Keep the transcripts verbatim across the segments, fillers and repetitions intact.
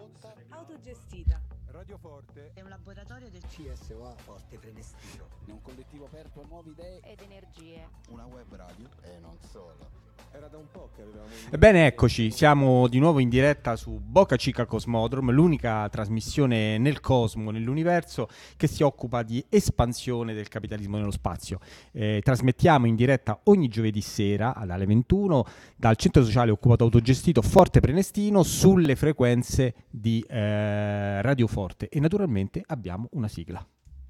Autogestita. Radio Forte è un laboratorio del C S O A Forte Prenestino. È un collettivo aperto a nuove idee ed energie. Una web radio e non solo. Era da un po' che avevamo... Ebbene, eccoci, siamo di nuovo in diretta su Boca Chica Cosmodrome, l'unica trasmissione nel cosmo, nell'universo, che si occupa di espansione del capitalismo nello spazio. Eh, trasmettiamo in diretta ogni giovedì sera alle ventuno dal centro sociale occupato autogestito Forte Prenestino sulle frequenze di eh, Radio Forte e naturalmente abbiamo una sigla.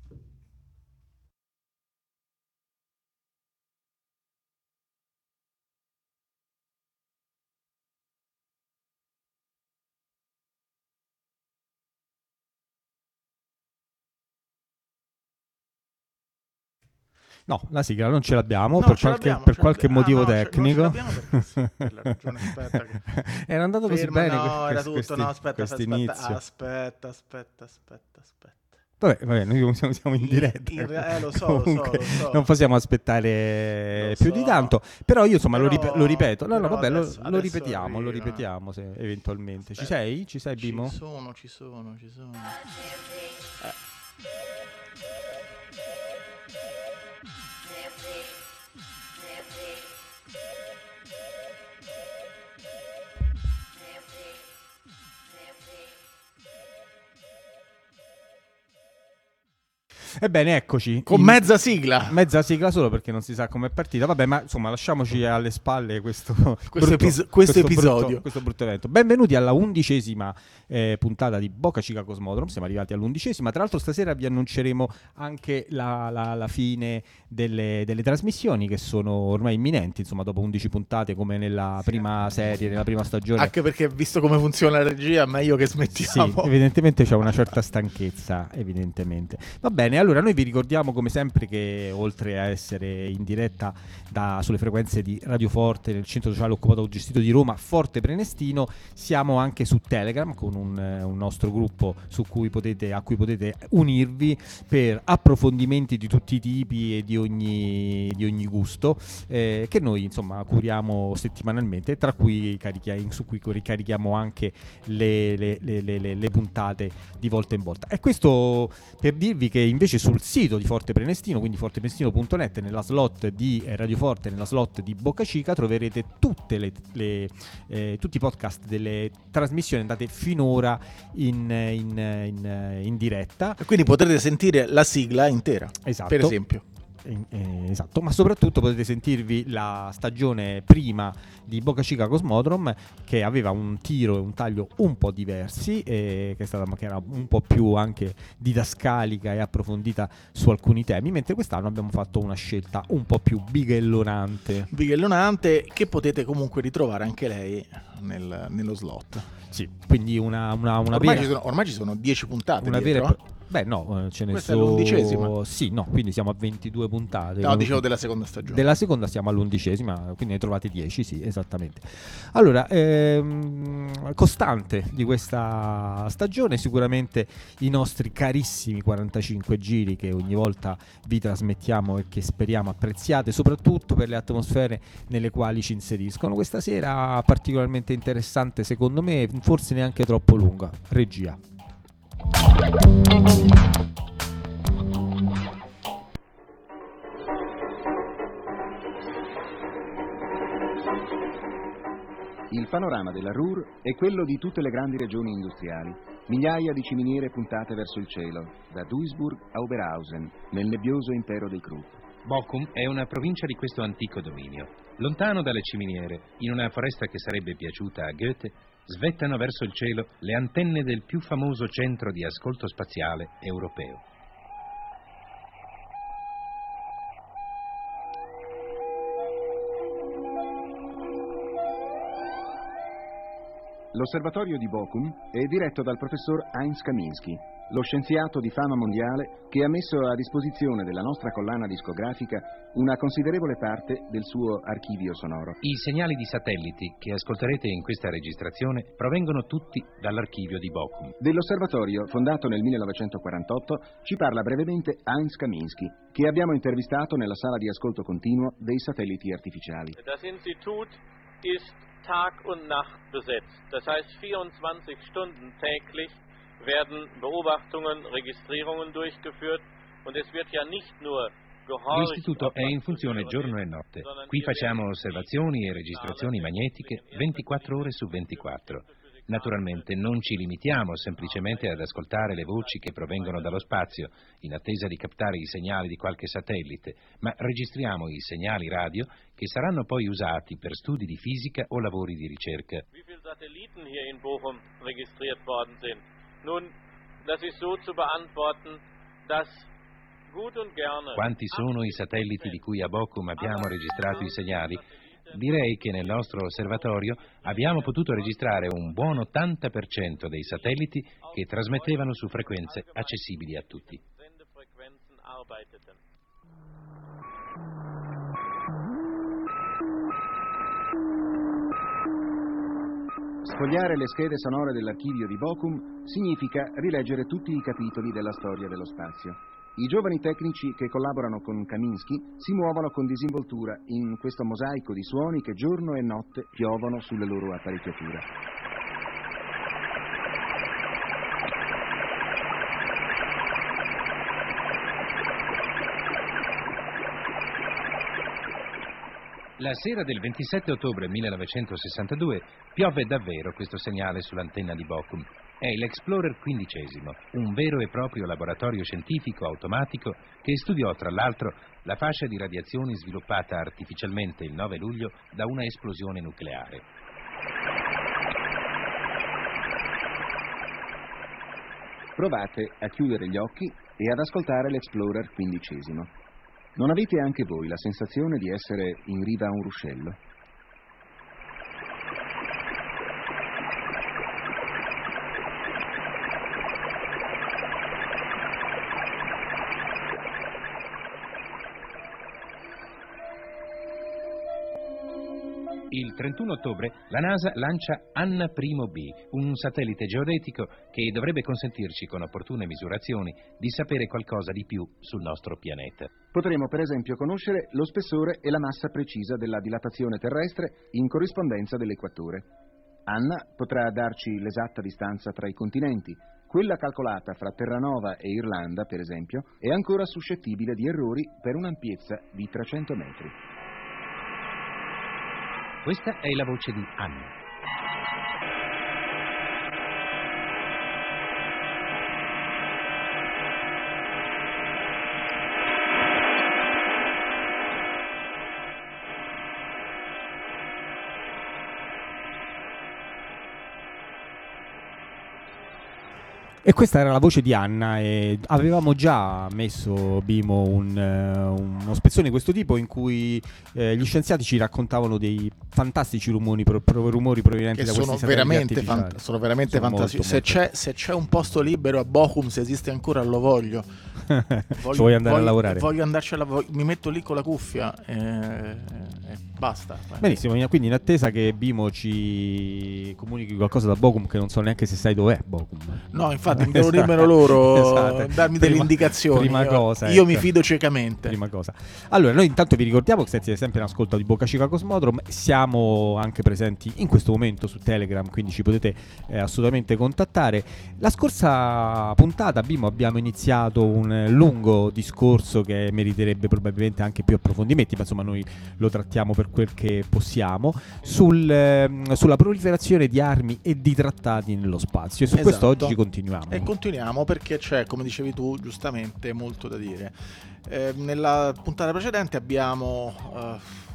No, la sigla non ce l'abbiamo, no, per ce qualche, l'abbiamo, per ce qualche l'abbiamo. motivo Ah, no, tecnico. Non ce l'abbiamo perché sì, per la ragione, aspetta che... Era andato così Ferma, bene no, que- era questi, tutto, no, aspetta, questo aspetta, inizio. aspetta, aspetta, aspetta, aspetta. Vabbè, vabbè, noi siamo, siamo in diretta. In, in, eh, lo so, Comunque, lo so, lo so. non possiamo aspettare Lo più so. di tanto. Però io insomma Però- lo, rip- lo ripeto. No, no, però vabbè, lo- adesso- lo, adesso ripetiamo, lo arriva. ripetiamo se eventualmente. Ci Aspetta. sei? Ci sei, Bimo? Ci sono, ci sono, ci sono. Eh. Ebbene, eccoci. Con In- mezza sigla. Mezza sigla solo perché non si sa com'è partita. Vabbè, ma insomma, lasciamoci alle spalle questo, Questo brutto- epis- questo brutto- episodio. questo brutto evento. Benvenuti alla undicesima eh, puntata di Boca Chica Cosmodrome. Siamo arrivati all'undicesima. Tra l'altro, stasera vi annunceremo anche la, la- la fine delle, delle trasmissioni che sono ormai imminenti. Insomma, dopo undici puntate, come nella prima serie, nella prima stagione. Anche perché visto come funziona la regia, meglio che Sì, smettiamo. evidentemente c'è una certa stanchezza, evidentemente. Va bene, allora noi vi ricordiamo come sempre che oltre a essere in diretta da, sulle frequenze di Radio Forte nel centro sociale occupato gestito di Roma, Forte Prenestino, siamo anche su Telegram con un, eh, un nostro gruppo su cui potete, a cui potete unirvi per approfondimenti di tutti i tipi e di ogni, di ogni gusto eh, che noi insomma curiamo settimanalmente, tra cui carichiamo, su cui ricarichiamo anche le, le, le, le, le puntate di volta in volta. E questo per dirvi che invece sul sito di Forte Prenestino, quindi forte prenestino punto net, nella slot di eh, Radio Forte, nella slot di Boca Chica, troverete tutte le, le, eh, tutti i podcast delle trasmissioni andate finora in, in, in, in diretta. Quindi potrete sentire la sigla intera, Esatto. per esempio. Eh, eh, esatto, ma soprattutto potete sentirvi la stagione prima di Boca Chica Cosmodrome, che aveva un tiro e un taglio un po' diversi, eh, che, è stata, che era un po' più anche didascalica e approfondita su alcuni temi, mentre quest'anno abbiamo fatto una scelta un po' più bighellonante. Bighellonante, che potete comunque ritrovare anche lei nel- nello slot. Sì, quindi una, una, una ormai, vera, ci sono, ormai ci sono dieci puntate una dietro, vera e eh? pro- Beh no, eh, ce ne Questa è sono... l'undicesima. Sì, no, quindi siamo a ventidue puntate. No, dicevo della seconda stagione. Della seconda siamo all'undicesima, quindi ne trovate dieci, sì, esattamente. Allora, ehm, costante di questa stagione sicuramente i nostri carissimi quarantacinque giri che ogni volta vi trasmettiamo e che speriamo apprezziate, soprattutto per le atmosfere nelle quali ci inseriscono. Questa sera particolarmente interessante secondo me, forse neanche troppo lunga. Regia. Il panorama della Ruhr è quello di tutte le grandi regioni industriali. Migliaia di ciminiere puntate verso il cielo, da Duisburg a Oberhausen, nel nebbioso impero dei Krupp. Bochum è una provincia di questo antico dominio. Lontano dalle ciminiere, in una foresta che sarebbe piaciuta a Goethe, svettano verso il cielo le antenne del più famoso centro di ascolto spaziale europeo. L'osservatorio di Bochum è diretto dal professor Heinz Kaminski, lo scienziato di fama mondiale che ha messo a disposizione della nostra collana discografica una considerevole parte del suo archivio sonoro. I segnali di satelliti che ascolterete in questa registrazione provengono tutti dall'archivio di Bochum. Dell'osservatorio, fondato nel millenovecentoquarantotto, ci parla brevemente Heinz Kaminski, che abbiamo intervistato nella sala di ascolto continuo dei satelliti artificiali. Das Institut ist Tag und Nacht besetzt. Das heißt, vierundzwanzig Stunden täglich werden Beobachtungen, Registrierungen durchgeführt und es wird ja nicht nur L'istituto è in funzione giorno e notte. Qui facciamo osservazioni e registrazioni magnetiche ventiquattro ore su ventiquattro. Naturalmente non ci limitiamo semplicemente ad ascoltare le voci che provengono dallo spazio, in attesa di captare i segnali di qualche satellite, ma registriamo i segnali radio che saranno poi usati per studi di fisica o lavori di ricerca. Wie viele Satelliten hier in Bochum registriert worden sind? Nun, das ist so zu beantworten, dass Quanti sono i satelliti di cui a Bochum abbiamo registrato i segnali? Direi che nel nostro osservatorio abbiamo potuto registrare un buon ottanta per cento dei satelliti che trasmettevano su frequenze accessibili a tutti. Sfogliare le schede sonore dell'archivio di Bochum significa rileggere tutti i capitoli della storia dello spazio. I giovani tecnici che collaborano con Kaminsky si muovono con disinvoltura in questo mosaico di suoni che giorno e notte piovono sulle loro apparecchiature. La sera del ventisette ottobre millenovecentosessantadue piove davvero questo segnale sull'antenna di Bochum. È l'Explorer quindicesimo, un vero e proprio laboratorio scientifico automatico che studiò tra l'altro la fascia di radiazioni sviluppata artificialmente il nove luglio da una esplosione nucleare. Provate a chiudere gli occhi e ad ascoltare l'Explorer quindicesimo. Non avete anche voi la sensazione di essere in riva a un ruscello? Il trentuno ottobre la NASA lancia Anna uno B, un satellite geodetico che dovrebbe consentirci, con opportune misurazioni, di sapere qualcosa di più sul nostro pianeta. Potremo per esempio conoscere lo spessore e la massa precisa della dilatazione terrestre in corrispondenza dell'equatore. Anna potrà darci l'esatta distanza tra i continenti. Quella calcolata fra Terranova e Irlanda, per esempio, è ancora suscettibile di errori per un'ampiezza di trecento metri. Questa è la voce di Anna. E questa era la voce di Anna e avevamo già messo, Bimo, un, uh, uno spezzone di questo tipo in cui eh, gli scienziati ci raccontavano dei fantastici rumori, pro, pro, rumori provenienti che da sono questi satelliti veramente artificiali. fant- sono veramente sono fantastici. molto, se, molto. C'è, se c'è un posto libero a Bochum, se esiste ancora, lo voglio. voglio ci vuoi andare voglio, a lavorare? Voglio andarci a lavorare, mi metto lì con la cuffia e, e basta. Benissimo, quindi in attesa che Bimo ci comunichi qualcosa da Bochum, che non so neanche se sai dov'è Bochum. No, infatti devo dirmelo loro, esatto. Darmi prima, delle indicazioni. Prima io, cosa, io ecco. mi fido ciecamente. Prima cosa. Allora, noi intanto vi ricordiamo che siete sempre in ascolto di Boca Chica Cosmodrome, siamo anche presenti in questo momento su Telegram, quindi ci potete eh, assolutamente contattare. La scorsa puntata, Bimo, abbiamo iniziato un lungo discorso che meriterebbe probabilmente anche più approfondimenti, ma insomma noi lo trattiamo per quel che possiamo, sul, eh, sulla proliferazione di armi e di trattati nello spazio, e su Esatto. questo oggi continuiamo. E continuiamo perché c'è, come dicevi tu giustamente, molto da dire. Eh, nella puntata precedente abbiamo eh,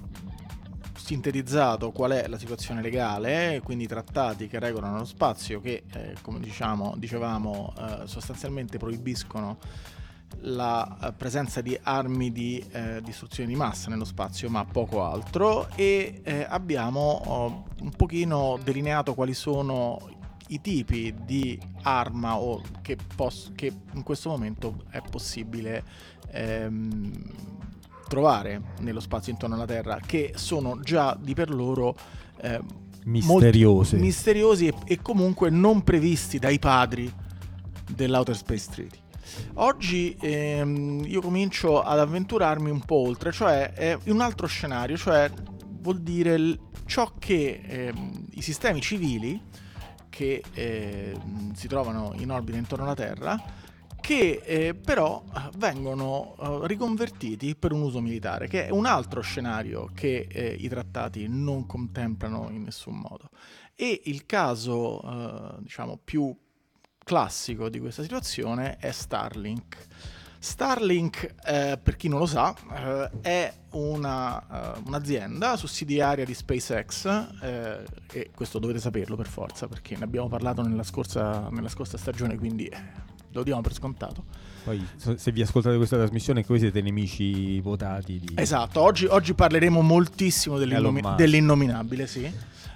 sintetizzato qual è la situazione legale, quindi i trattati che regolano lo spazio, che eh, come diciamo, dicevamo eh, sostanzialmente proibiscono la eh, presenza di armi di eh, distruzione di massa nello spazio, ma poco altro, e eh, abbiamo oh, un pochino delineato quali sono i tipi di arma o che, poss- che in questo momento è possibile ehm, trovare nello spazio intorno alla Terra, che sono già di per loro eh, misteriose misteriosi e, e comunque non previsti dai padri dell'Outer Space Treaty. Oggi ehm, io comincio ad avventurarmi un po' oltre, cioè eh, in un altro scenario, cioè vuol dire l- ciò che ehm, i sistemi civili che eh, si trovano in orbita intorno alla Terra, che eh, però vengono eh, riconvertiti per un uso militare, che è un altro scenario che eh, i trattati non contemplano in nessun modo. E il caso eh, diciamo più classico di questa situazione è Starlink. Starlink, eh, per chi non lo sa, eh, è una, uh, un'azienda sussidiaria di SpaceX, eh, e questo dovete saperlo per forza, perché ne abbiamo parlato nella scorsa, nella scorsa stagione, quindi eh, lo diamo per scontato. Poi se vi ascoltate questa trasmissione, voi siete nemici votati di... Esatto, oggi, oggi parleremo moltissimo dell'innomi- dell'innominabile, sì.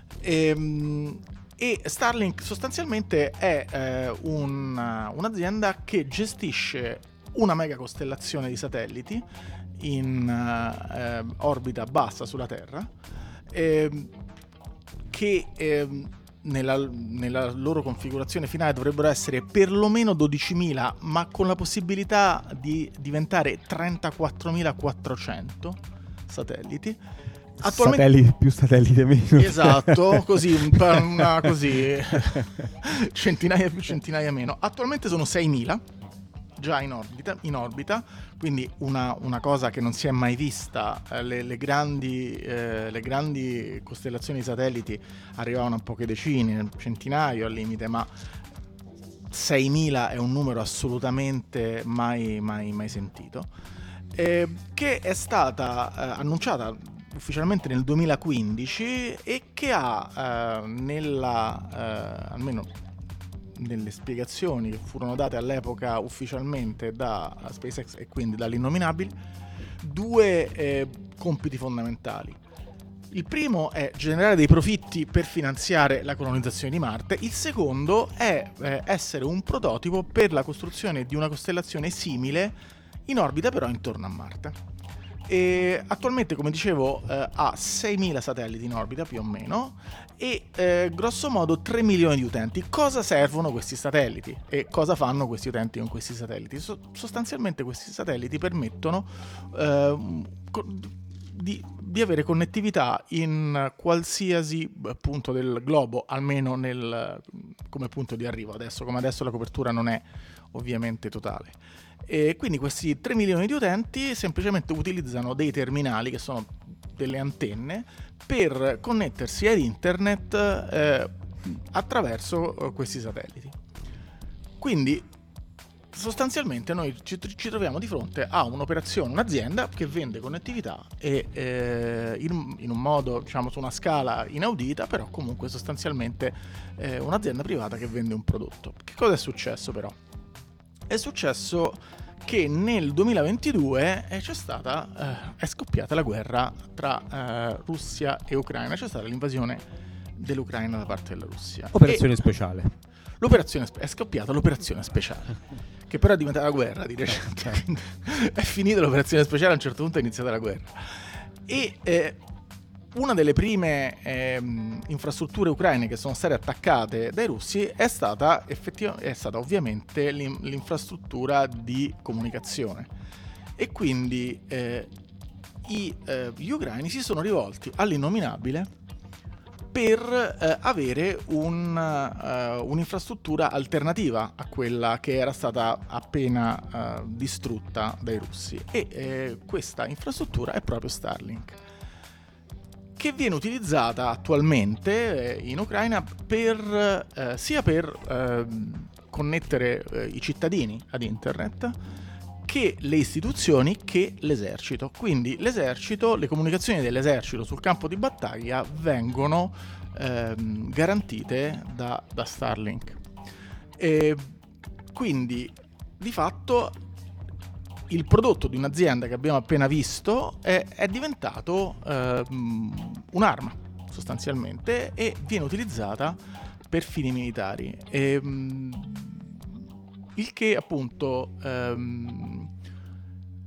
E, e Starlink sostanzialmente è eh, una, un'azienda che gestisce una mega costellazione di satelliti in eh, orbita bassa sulla Terra, eh, che eh, nella, nella loro configurazione finale dovrebbero essere perlomeno dodicimila, ma con la possibilità di diventare trentaquattromilaquattrocento satelliti. Attualmente... Satelliti più satellite meno. Esatto, così, un pa- una, così centinaia più, centinaia meno. Attualmente sono seimila già in orbita, in orbita, quindi una, una cosa che non si è mai vista. Eh, le, le, grandi, eh, le grandi costellazioni di satelliti arrivavano a poche decine, centinaio al limite, ma seimila è un numero assolutamente mai, mai, mai sentito, eh, che è stata eh, annunciata ufficialmente nel duemilaquindici e che ha eh, nella eh, almeno nelle spiegazioni che furono date all'epoca ufficialmente da SpaceX e quindi dall'innominabile, due eh, compiti fondamentali. Il primo è generare dei profitti per finanziare la colonizzazione di Marte, il secondo è eh, essere un prototipo per la costruzione di una costellazione simile in orbita però intorno a Marte. E attualmente, come dicevo, eh, ha seimila satelliti in orbita più o meno e eh, grosso modo tre milioni di utenti. Cosa servono questi satelliti e cosa fanno questi utenti con questi satelliti? So- sostanzialmente questi satelliti permettono eh, co- di, di avere connettività in qualsiasi punto del globo, almeno nel, come punto di arrivo. Adesso, come adesso la copertura non è ovviamente totale. E quindi questi tre milioni di utenti semplicemente utilizzano dei terminali che sono delle antenne per connettersi ad internet eh, attraverso questi satelliti. Quindi sostanzialmente noi ci, ci troviamo di fronte a un'operazione, un'azienda che vende connettività e eh, in, in un modo, diciamo, su una scala inaudita, però comunque sostanzialmente eh, un'azienda privata che vende un prodotto. Che cosa è successo però? È successo che nel duemilaventidue eh, c'è stata, eh, è scoppiata la guerra tra eh, Russia e Ucraina, c'è stata l'invasione dell'Ucraina da parte della Russia. Operazione e speciale. L'operazione è scoppiata l'operazione speciale, che però è diventata la guerra di recente. È finita l'operazione speciale, a un certo punto è iniziata la guerra. E eh, una delle prime eh, infrastrutture ucraine che sono state attaccate dai russi è stata effettivamente è stata ovviamente l'in- l'infrastruttura di comunicazione, e quindi eh, i, eh, gli ucraini si sono rivolti all'innominabile per eh, avere un, uh, un'infrastruttura alternativa a quella che era stata appena uh, distrutta dai russi, e eh, questa infrastruttura è proprio Starlink, che viene utilizzata attualmente eh, in Ucraina per eh, sia per eh, connettere eh, i cittadini ad internet, che le istituzioni, che l'esercito. Quindi l'esercito, le comunicazioni dell'esercito sul campo di battaglia vengono ehm, garantite da, da Starlink. E quindi di fatto il prodotto di un'azienda che abbiamo appena visto è, è diventato ehm, un'arma sostanzialmente, e viene utilizzata per fini militari. E, il che appunto ehm,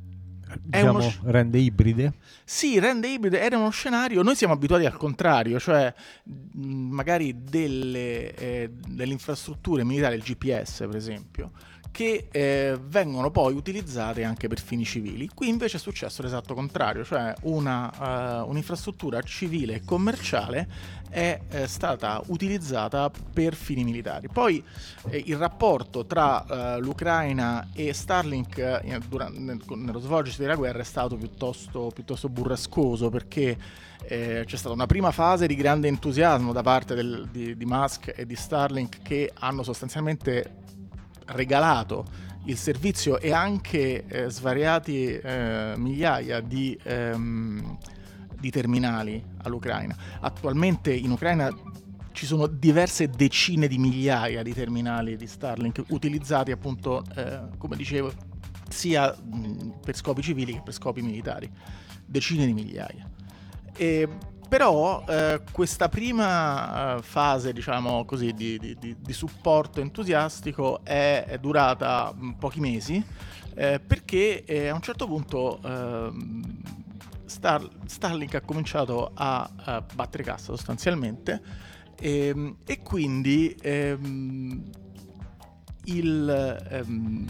diciamo, uno sc- rende ibride? Sì, rende ibride, era uno scenario, noi siamo abituati al contrario, cioè mh, magari delle, eh, delle infrastrutture militari, il G P S per esempio, che eh, vengono poi utilizzate anche per fini civili. Qui invece è successo l'esatto contrario, cioè una, uh, un'infrastruttura civile e commerciale è eh, stata utilizzata per fini militari. Poi eh, il rapporto tra uh, l'Ucraina e Starlink eh, durante, nel, nello svolgersi della guerra è stato piuttosto, piuttosto burrascoso, perché eh, c'è stata una prima fase di grande entusiasmo da parte del, di, di Musk e di Starlink, che hanno sostanzialmente regalato il servizio e anche eh, svariati eh, migliaia di, ehm, di terminali all'Ucraina. Attualmente in Ucraina ci sono diverse decine di migliaia di terminali di Starlink utilizzati appunto, eh, come dicevo, sia mh, per scopi civili che per scopi militari. Decine di migliaia. E Però eh, questa prima eh, fase, diciamo così, di, di, di supporto entusiastico è, è durata mh, pochi mesi, eh, perché eh, a un certo punto eh, Star, Starlink ha cominciato a, a battere cassa sostanzialmente, e, e quindi ehm, il... Ehm,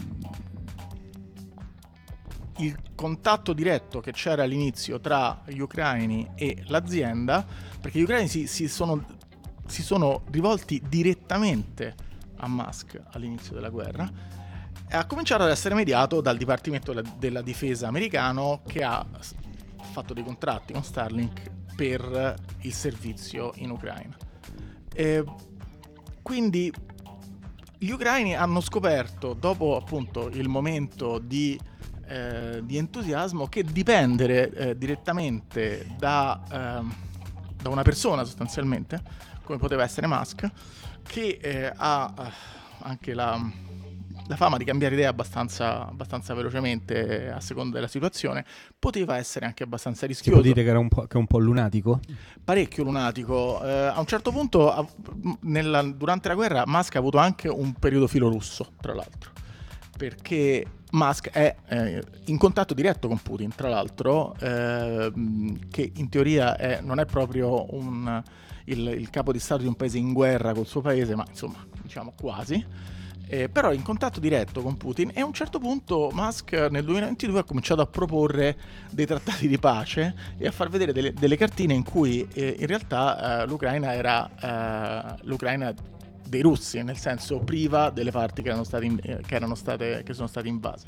il contatto diretto che c'era all'inizio tra gli ucraini e l'azienda, perché gli ucraini si, si, sono, si sono rivolti direttamente a Musk all'inizio della guerra, ha cominciato ad essere mediato dal Dipartimento della, della Difesa americano, che ha fatto dei contratti con Starlink per il servizio in Ucraina. E quindi gli ucraini hanno scoperto, dopo appunto il momento di Eh, di entusiasmo, che dipendere eh, direttamente da, eh, da una persona sostanzialmente, come poteva essere Musk, che eh, ha anche la, la fama di cambiare idea abbastanza, abbastanza velocemente a seconda della situazione, poteva essere anche abbastanza rischioso. Si può dire che era un po', che è un po' lunatico? Parecchio lunatico. Eh, a un certo punto, nella, durante la guerra, Musk ha avuto anche un periodo filorusso, tra l'altro, perché Musk è eh, in contatto diretto con Putin, tra l'altro, eh, che in teoria è, non è proprio un, il, il capo di Stato di un paese in guerra col suo paese, ma insomma, diciamo quasi, eh, però è in contatto diretto con Putin, e a un certo punto Musk nel duemilaventidue ha cominciato a proporre dei trattati di pace e a far vedere delle, delle cartine in cui eh, in realtà eh, l'Ucraina era eh, l'Ucraina dei russi, nel senso priva delle parti che erano state, in, che erano state che sono state invase.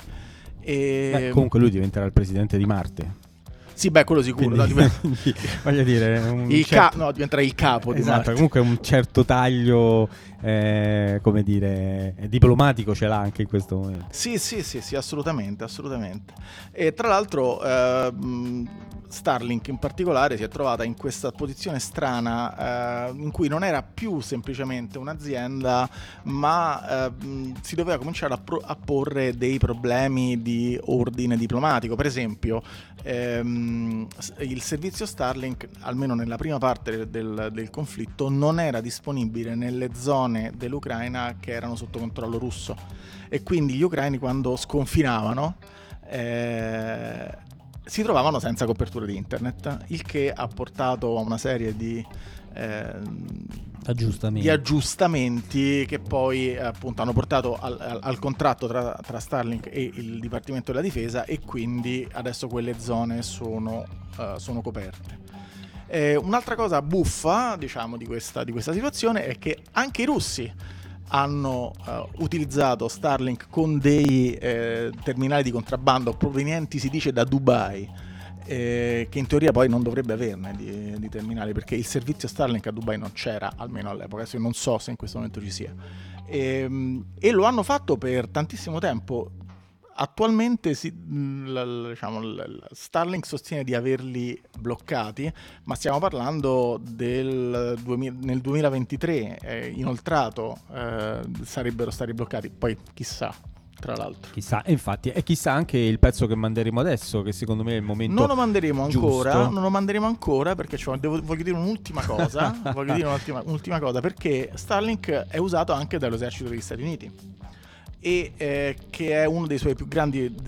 E Beh, comunque lui diventerà il presidente di Marte. Sì, beh, quello sicuro. Quindi, no, quindi, voglio dire, un il certo... ca- no, diventerà il capo di esatto, Marte. comunque un certo taglio, eh, come dire, diplomatico ce l'ha anche in questo momento. Sì, sì, sì, sì, assolutamente, assolutamente. E tra l'altro eh, Starlink in particolare si è trovata in questa posizione strana, eh, in cui non era più semplicemente un'azienda, ma eh, si doveva cominciare a, pro- a porre dei problemi di ordine diplomatico. Per esempio, ehm, il servizio Starlink, almeno nella prima parte del, del conflitto, non era disponibile nelle zone dell'Ucraina che erano sotto controllo russo, e quindi gli ucraini, quando sconfinavano, eh, si trovavano senza copertura di internet, il che ha portato a una serie di, eh, aggiustamenti. di aggiustamenti che poi appunto hanno portato al, al, al contratto tra, tra Starlink e il Dipartimento della Difesa, e quindi adesso quelle zone sono, uh, sono coperte. Eh, un'altra cosa buffa, diciamo, di questa, di questa situazione è che anche i russi hanno uh, utilizzato Starlink con dei eh, terminali di contrabbando provenienti, si dice, da Dubai, eh, che in teoria poi non dovrebbe averne di, di terminali, perché il servizio Starlink a Dubai non c'era, almeno all'epoca. Adesso io non so se in questo momento ci sia, e, e lo hanno fatto per tantissimo tempo. Attualmente si, l, l, diciamo, l, Starlink sostiene di averli bloccati, ma stiamo parlando del duemila, nel duemilaventitré, eh, inoltrato, eh, sarebbero stati bloccati. Poi chissà, tra l'altro. Chissà, e infatti, e chissà anche il pezzo che manderemo adesso, che secondo me è il momento Non lo manderemo ancora, giusto. non lo manderemo ancora perché cioè, devo, voglio dire un'ultima cosa, voglio dire un'ultima, un'ultima cosa, perché Starlink è usato anche dall'esercito degli Stati Uniti, e eh, che è uno dei suoi più grandi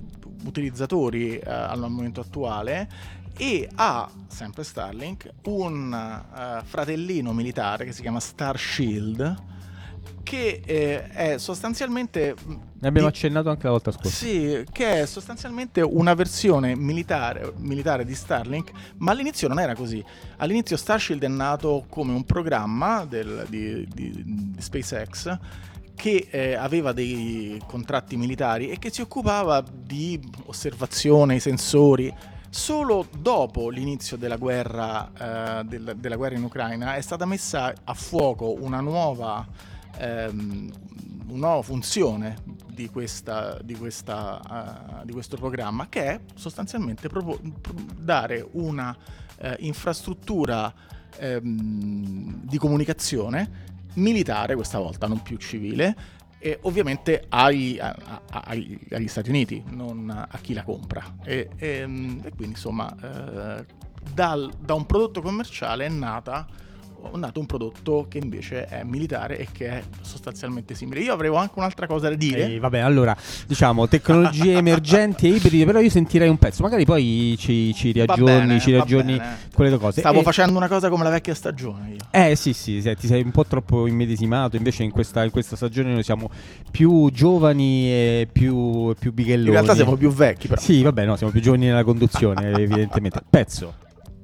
utilizzatori uh, al momento attuale, e ha, sempre Starlink, un uh, fratellino militare che si chiama Star Shield, che eh, è sostanzialmente... Ne abbiamo di, accennato anche la volta scorsa. Sì, che è sostanzialmente una versione militare, militare di Starlink, ma all'inizio non era così. All'inizio Star Shield è nato come un programma del, di, di, di SpaceX, che eh, aveva dei contratti militari e che si occupava di osservazione, sensori. Solo dopo l'inizio della guerra, eh, del, della guerra in Ucraina è stata messa a fuoco una nuova... Ehm, una nuova funzione di, questa, di, questa, uh, di questo programma, che è sostanzialmente propo- dare una uh, infrastruttura um, di comunicazione militare, questa volta non più civile, e ovviamente ai, a, a, ai, agli Stati Uniti, non a chi la compra, e, e, e quindi insomma uh, dal, da un prodotto commerciale è nata è nato un prodotto che invece è militare e che è sostanzialmente simile. Io avevo anche un'altra cosa da dire. Eh, vabbè, allora, diciamo, tecnologie emergenti e ibride, però io sentirei un pezzo, magari poi ci, ci riaggiorni, bene, ci riaggiorni quelle due cose. Stavo e... facendo una cosa come la vecchia stagione io. Eh sì, sì, sì, ti sei un po' troppo immedesimato, invece in questa, in questa stagione noi siamo più giovani e più, più bighelloni. In realtà siamo più vecchi, però. Sì, vabbè, no, siamo più giovani nella conduzione, evidentemente. Pezzo.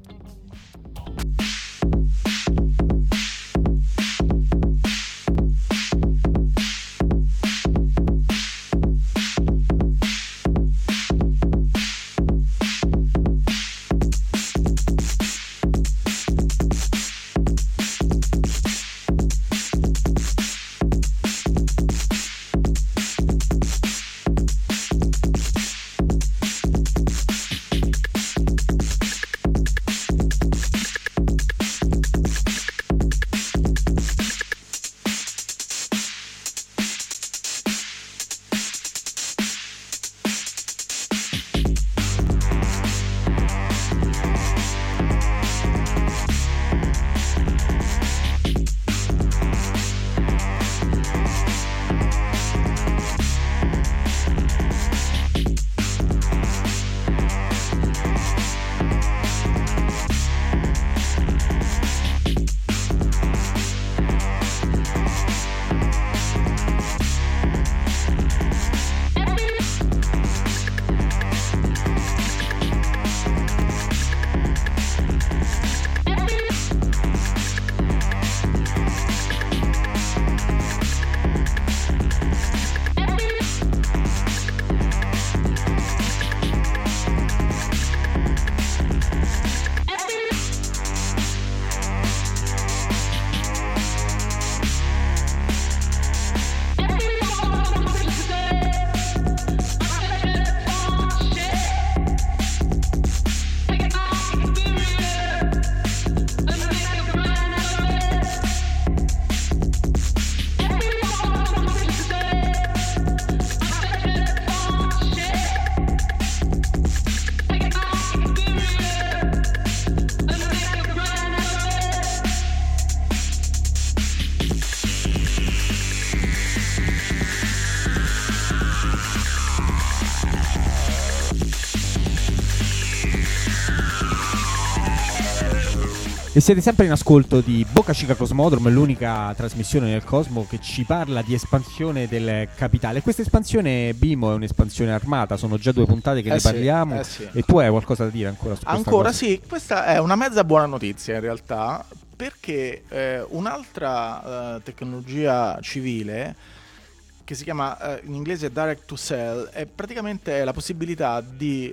E siete sempre in ascolto di Boca Chica Cosmodrome, l'unica trasmissione nel cosmo che ci parla di espansione del capitale. Questa espansione, Bimo, è un'espansione armata, sono già due puntate che eh ne sì, parliamo eh sì. E tu hai qualcosa da dire ancora su questa Ancora cosa? Sì, questa è una mezza buona notizia in realtà, perché eh, un'altra uh, tecnologia civile che si chiama uh, in inglese Direct to Cell è praticamente la possibilità di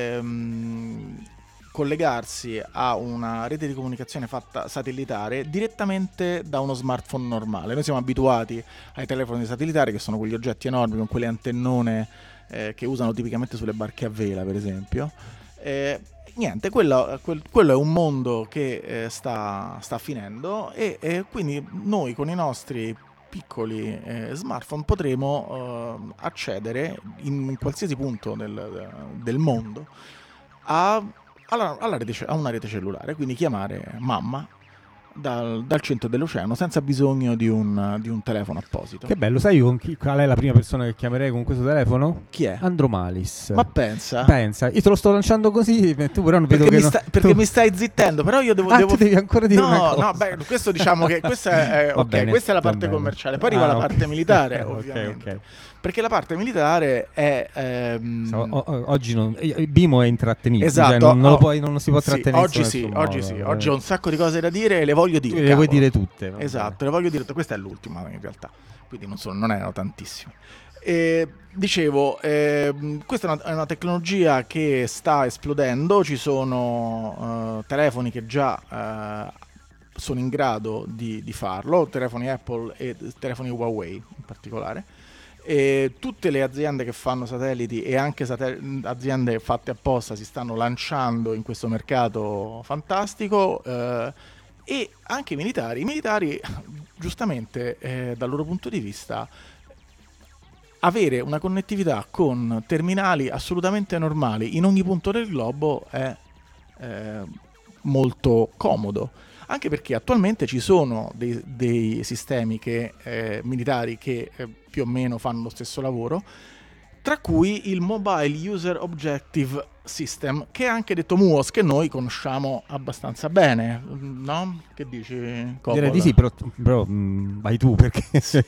ehm, collegarsi a una rete di comunicazione fatta satellitare direttamente da uno smartphone normale. Noi siamo abituati ai telefoni satellitari, che sono quegli oggetti enormi con quelle antennone eh, che usano tipicamente sulle barche a vela, per esempio. Eh, niente, quello, quel, quello è un mondo che eh, sta, sta finendo e, e quindi noi con i nostri piccoli eh, smartphone potremo eh, accedere in, in qualsiasi punto del, del mondo a Alla, alla rete, a una rete cellulare, quindi chiamare mamma dal, dal centro dell'oceano senza bisogno di un, di un telefono apposito. Che bello, sai con chi, qual è la prima persona che chiamerei con questo telefono? Chi è? Andromalis. Ma pensa? Pensa, io te lo sto lanciando così, tu però non vedo perché che mi, non, sta, perché tu... mi stai zittendo, però io devo... Ah, devo... tu devi ancora dire no, una cosa. No, beh, questo diciamo che questa è, Va okay, bene, questa è la va parte bene. commerciale, poi arriva Ah, la okay. parte militare, Ok, ovviamente. ok. Perché la parte militare è... Ehm... So, o, o, oggi non, il Bimo è intrattenito, esatto, cioè non, non, lo oh, puoi, non si può sì, trattenere. oggi sì, modo, oggi sì, veramente. oggi ho un sacco di cose da dire e le voglio dire. Tu le vuoi dire tutte. Vabbè. Esatto, le voglio dire, questa è l'ultima in realtà, quindi non, sono, non erano tantissime. E, dicevo, eh, questa è una, è una tecnologia che sta esplodendo, ci sono uh, telefoni che già uh, sono in grado di, di farlo, telefoni Apple e telefoni Huawei in particolare. E tutte le aziende che fanno satelliti e anche satel- aziende fatte apposta si stanno lanciando in questo mercato fantastico, eh, e anche i militari. I militari, giustamente, eh, dal loro punto di vista, avere una connettività con terminali assolutamente normali in ogni punto del globo è eh, molto comodo. Anche perché attualmente ci sono dei, dei sistemi che, eh, militari che eh, più o meno fanno lo stesso lavoro, tra cui il Mobile User Objective System, che è anche detto M U O S, che noi conosciamo abbastanza bene, no? Che dici, Coppola? Direi di sì, però, però mh, vai tu perché ti sei...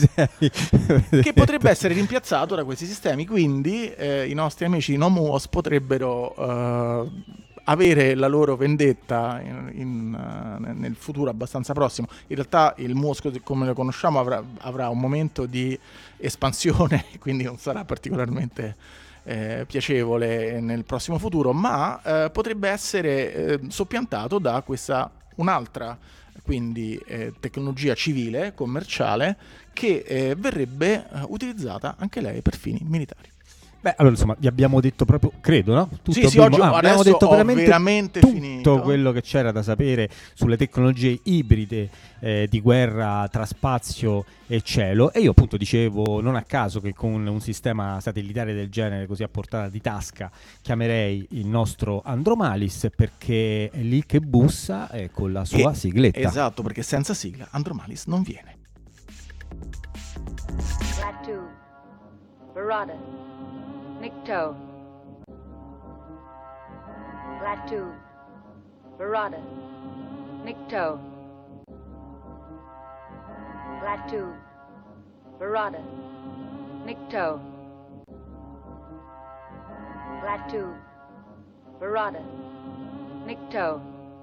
Che potrebbe essere rimpiazzato da questi sistemi, quindi eh, i nostri amici no M U O S potrebbero... Eh, avere la loro vendetta in, in, uh, nel futuro abbastanza prossimo. In realtà il M U O S, come lo conosciamo, avrà, avrà un momento di espansione, quindi non sarà particolarmente eh, piacevole nel prossimo futuro, ma eh, potrebbe essere eh, soppiantato da questa un'altra quindi eh, tecnologia civile, commerciale, che eh, verrebbe eh, utilizzata anche lei per fini militari. Beh, allora insomma, vi abbiamo detto proprio, credo, no? Tutto sì, sì, abbiamo, oggi, ah, abbiamo detto veramente, veramente tutto finito. quello che c'era da sapere sulle tecnologie ibride eh, di guerra tra spazio e cielo, e io appunto dicevo non a caso che con un sistema satellitare del genere così a portata di tasca chiamerei il nostro Andromalis, perché è lì che bussa eh, con la sua e, sigletta. Esatto, perché senza sigla Andromalis non viene. Latu, Barada, Nikto, Latu, Barada, Nikto, Latu, Barada, Nikto, Latu, Barada, Nikto.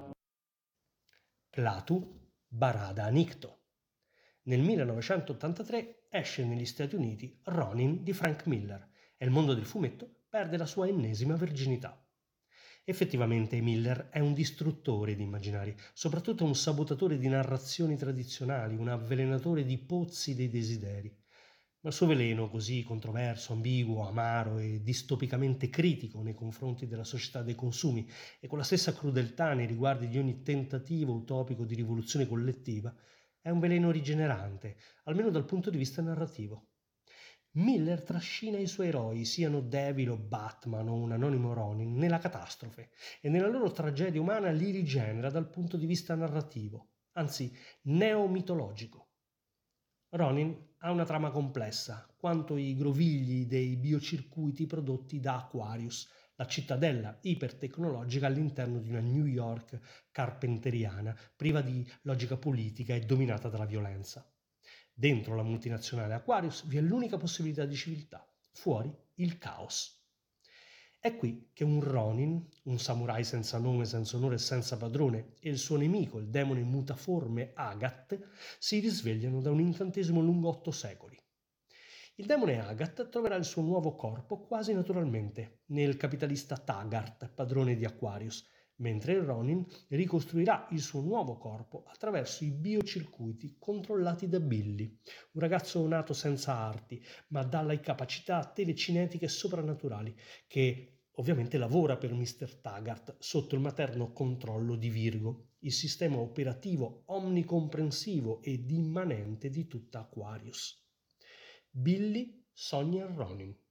Latu, Barada, Nikto. Nel millenovecentottantatré esce negli Stati Uniti Ronin di Frank Miller e il mondo del fumetto perde la sua ennesima verginità. Effettivamente Miller è un distruttore di immaginari, soprattutto un sabotatore di narrazioni tradizionali, un avvelenatore di pozzi dei desideri. Ma il suo veleno, così controverso, ambiguo, amaro e distopicamente critico nei confronti della società dei consumi e con la stessa crudeltà nei riguardi di ogni tentativo utopico di rivoluzione collettiva, è un veleno rigenerante, almeno dal punto di vista narrativo. Miller trascina i suoi eroi, siano Devil o Batman o un anonimo Ronin, nella catastrofe e nella loro tragedia umana li rigenera dal punto di vista narrativo, anzi neomitologico. Ronin ha una trama complessa, quanto i grovigli dei biocircuiti prodotti da Aquarius, la cittadella ipertecnologica all'interno di una New York carpenteriana, priva di logica politica e dominata dalla violenza. Dentro la multinazionale Aquarius vi è l'unica possibilità di civiltà, fuori il caos. È qui che un Ronin, un samurai senza nome, senza onore e senza padrone, e il suo nemico, il demone mutaforme Agat, si risvegliano da un incantesimo lungo otto secoli. Il demone Agat troverà il suo nuovo corpo quasi naturalmente nel capitalista Taggart, padrone di Aquarius, mentre il Ronin ricostruirà il suo nuovo corpo attraverso i biocircuiti controllati da Billy, un ragazzo nato senza arti, ma dalle capacità telecinetiche soprannaturali, che ovviamente lavora per mister Taggart sotto il materno controllo di Virgo, il sistema operativo omnicomprensivo ed immanente di tutta Aquarius. Billy sogna il Ronin.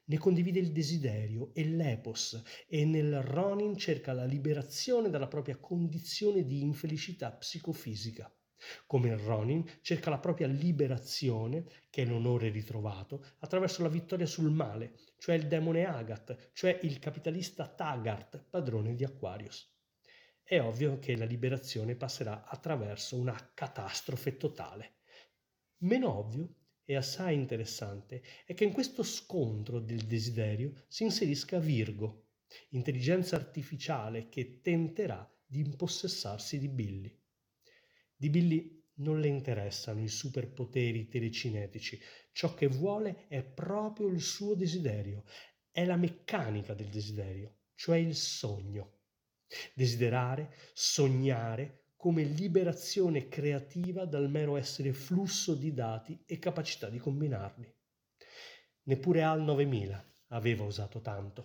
ne condivide il desiderio e l'epos, e nel Ronin cerca la liberazione dalla propria condizione di infelicità psicofisica. Come il Ronin cerca la propria liberazione, che è l'onore ritrovato, attraverso la vittoria sul male, cioè il demone Agat, cioè il capitalista Taggart, padrone di Aquarius. È ovvio che la liberazione passerà attraverso una catastrofe totale. Meno ovvio e assai interessante è che in questo scontro del desiderio si inserisca Virgo, intelligenza artificiale che tenterà di impossessarsi di Billy. Di Billy non le interessano i superpoteri telecinetici, ciò che vuole è proprio il suo desiderio, è la meccanica del desiderio, cioè il sogno. Desiderare, sognare come liberazione creativa dal mero essere flusso di dati e capacità di combinarli. Neppure H A L novemila aveva usato tanto.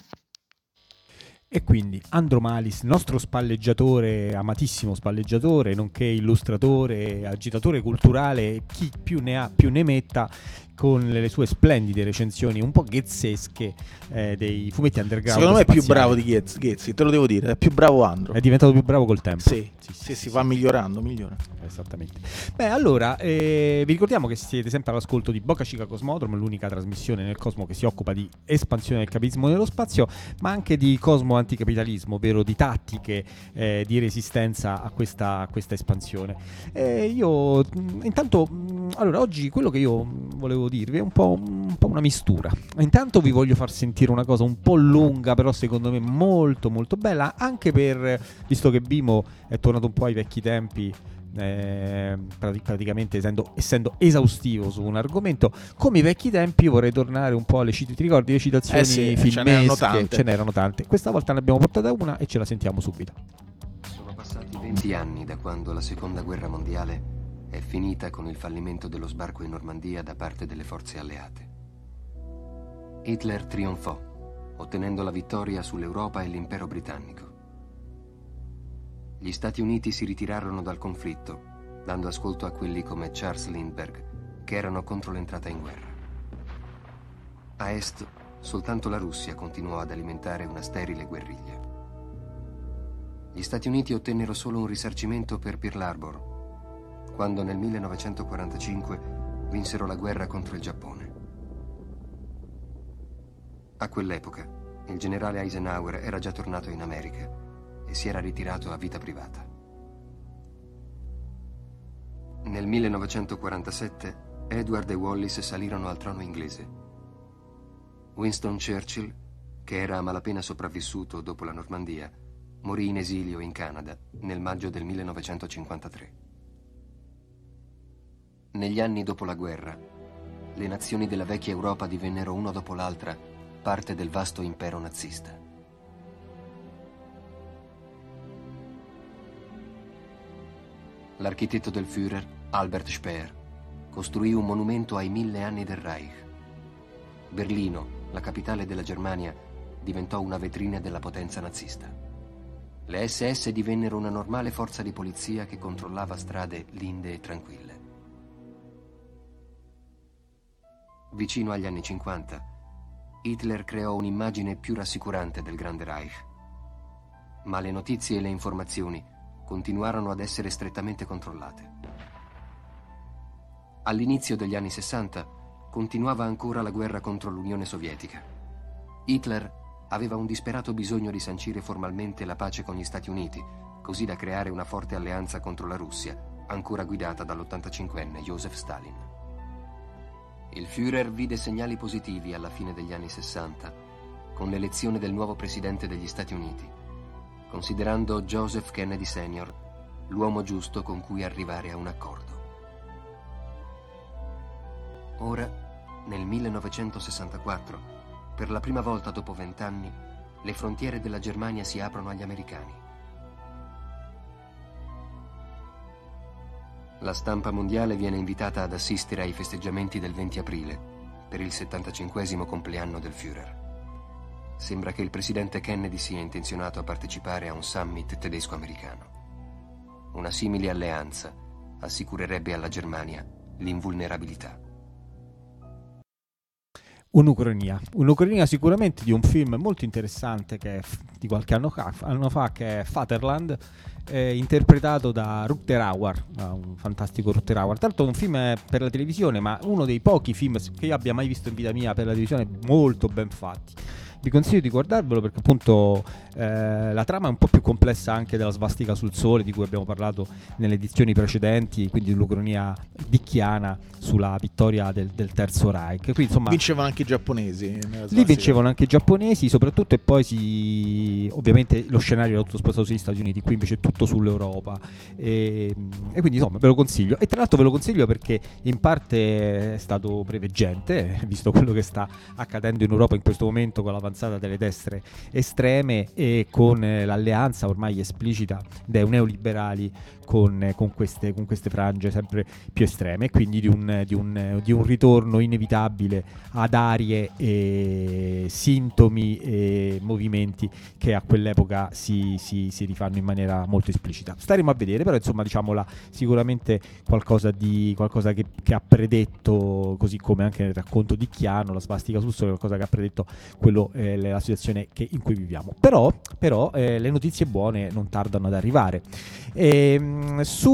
E quindi Andromalis, nostro spalleggiatore, amatissimo spalleggiatore, nonché illustratore, agitatore culturale, chi più ne ha più ne metta, con le sue splendide recensioni un po' ghezzesche eh, dei fumetti underground. Secondo me è più spaziali. bravo di Ghezzi, Ghezzi, te lo devo dire, è più bravo Andro. È diventato più bravo col tempo. Sì, sì, sì, sì si sì. va migliorando, migliora. Esattamente. Beh, allora, eh, vi ricordiamo che siete sempre all'ascolto di Boca Chica Cosmodrome, l'unica trasmissione nel cosmo che si occupa di espansione del capitalismo nello spazio, ma anche di cosmo anticapitalismo, ovvero di tattiche eh, di resistenza a questa, a questa espansione. Eh, io, mh, intanto, mh, allora, oggi quello che io volevo dirvi è un po', un po' una mistura. Intanto vi voglio far sentire una cosa un po' lunga, però secondo me molto molto bella, anche per, visto che Bimo è tornato un po' ai vecchi tempi, eh, praticamente essendo, essendo esaustivo su un argomento, come i vecchi tempi io vorrei tornare un po' alle citazioni. Ti ricordi le citazioni eh sì, filmesche? Ce n'erano tante. Ce n'erano tante. Questa volta ne abbiamo portata una e ce la sentiamo subito. Sono passati venti anni da quando la seconda guerra mondiale è finita con il fallimento dello sbarco in Normandia da parte delle forze alleate. Hitler trionfò, ottenendo la vittoria sull'Europa e l'impero britannico. Gli Stati Uniti si ritirarono dal conflitto, dando ascolto a quelli come Charles Lindbergh, che erano contro l'entrata in guerra. A est, soltanto la Russia continuò ad alimentare una sterile guerriglia. Gli Stati Uniti ottennero solo un risarcimento per Pearl Harbor, quando nel millenovecentoquarantacinque vinsero la guerra contro il Giappone. A quell'epoca, il generale Eisenhower era già tornato in America e si era ritirato a vita privata. Nel millenovecentoquarantasette, Edward e Wallis salirono al trono inglese. Winston Churchill, che era a malapena sopravvissuto dopo la Normandia, morì in esilio in Canada nel maggio del millenovecentocinquantatré. Negli anni dopo la guerra, le nazioni della vecchia Europa divennero una dopo l'altra parte del vasto impero nazista. L'architetto del Führer, Albert Speer, costruì un monumento ai mille anni del Reich. Berlino, la capitale della Germania, diventò una vetrina della potenza nazista. Le S S divennero una normale forza di polizia che controllava strade linde e tranquille. Vicino agli anni cinquanta, Hitler creò un'immagine più rassicurante del Grande Reich. Ma le notizie e le informazioni continuarono ad essere strettamente controllate. All'inizio degli anni sessanta continuava ancora la guerra contro l'Unione Sovietica. Hitler aveva un disperato bisogno di sancire formalmente la pace con gli Stati Uniti, così da creare una forte alleanza contro la Russia, ancora guidata dall'ottantacinquenne Joseph Stalin. Il Führer vide segnali positivi alla fine degli anni sessanta, con l'elezione del nuovo presidente degli Stati Uniti, considerando Joseph Kennedy senior l'uomo giusto con cui arrivare a un accordo. Ora, nel millenovecentosessantaquattro, per la prima volta dopo vent'anni, le frontiere della Germania si aprono agli americani. La stampa mondiale viene invitata ad assistere ai festeggiamenti del venti aprile per il settantacinquesimo compleanno del Führer. Sembra che il presidente Kennedy sia intenzionato a partecipare a un summit tedesco-americano. Una simile alleanza assicurerebbe alla Germania l'invulnerabilità. Un'ucronia, un'ucronia sicuramente di un film molto interessante che è f- di qualche anno fa, anno fa che è Fatherland, eh, interpretato da Rutger Hauer, da un fantastico Rutger Hauer. Tra l'altro è un film per la televisione, ma uno dei pochi film che io abbia mai visto in vita mia per la televisione, molto ben fatti. Vi consiglio di guardarvelo perché appunto eh, la trama è un po' più complessa anche della svastica sul sole di cui abbiamo parlato nelle edizioni precedenti, quindi l'ucronia dicchiana sulla vittoria del, del Terzo Reich. Quindi, insomma, vincevano anche i giapponesi. Lì vincevano anche i giapponesi soprattutto, e poi si ovviamente lo scenario era tutto spostato sugli Stati Uniti, qui invece è tutto sull'Europa, e, e quindi insomma ve lo consiglio. E tra l'altro ve lo consiglio perché in parte è stato preveggente, visto quello che sta accadendo in Europa in questo momento con la delle destre estreme e con eh, l'alleanza ormai esplicita dei neoliberali con, eh, con, queste, con queste frange sempre più estreme, e quindi di un, di, un, di un ritorno inevitabile ad arie e sintomi e movimenti che a quell'epoca si, si, si rifanno in maniera molto esplicita. Staremo a vedere, però insomma diciamola sicuramente qualcosa, di, qualcosa che, che ha predetto, così come anche nel racconto di Chiano, la svastica sul sole, qualcosa che ha predetto quello eh, la situazione che, in cui viviamo. Però, però eh, le notizie buone non tardano ad arrivare. E, su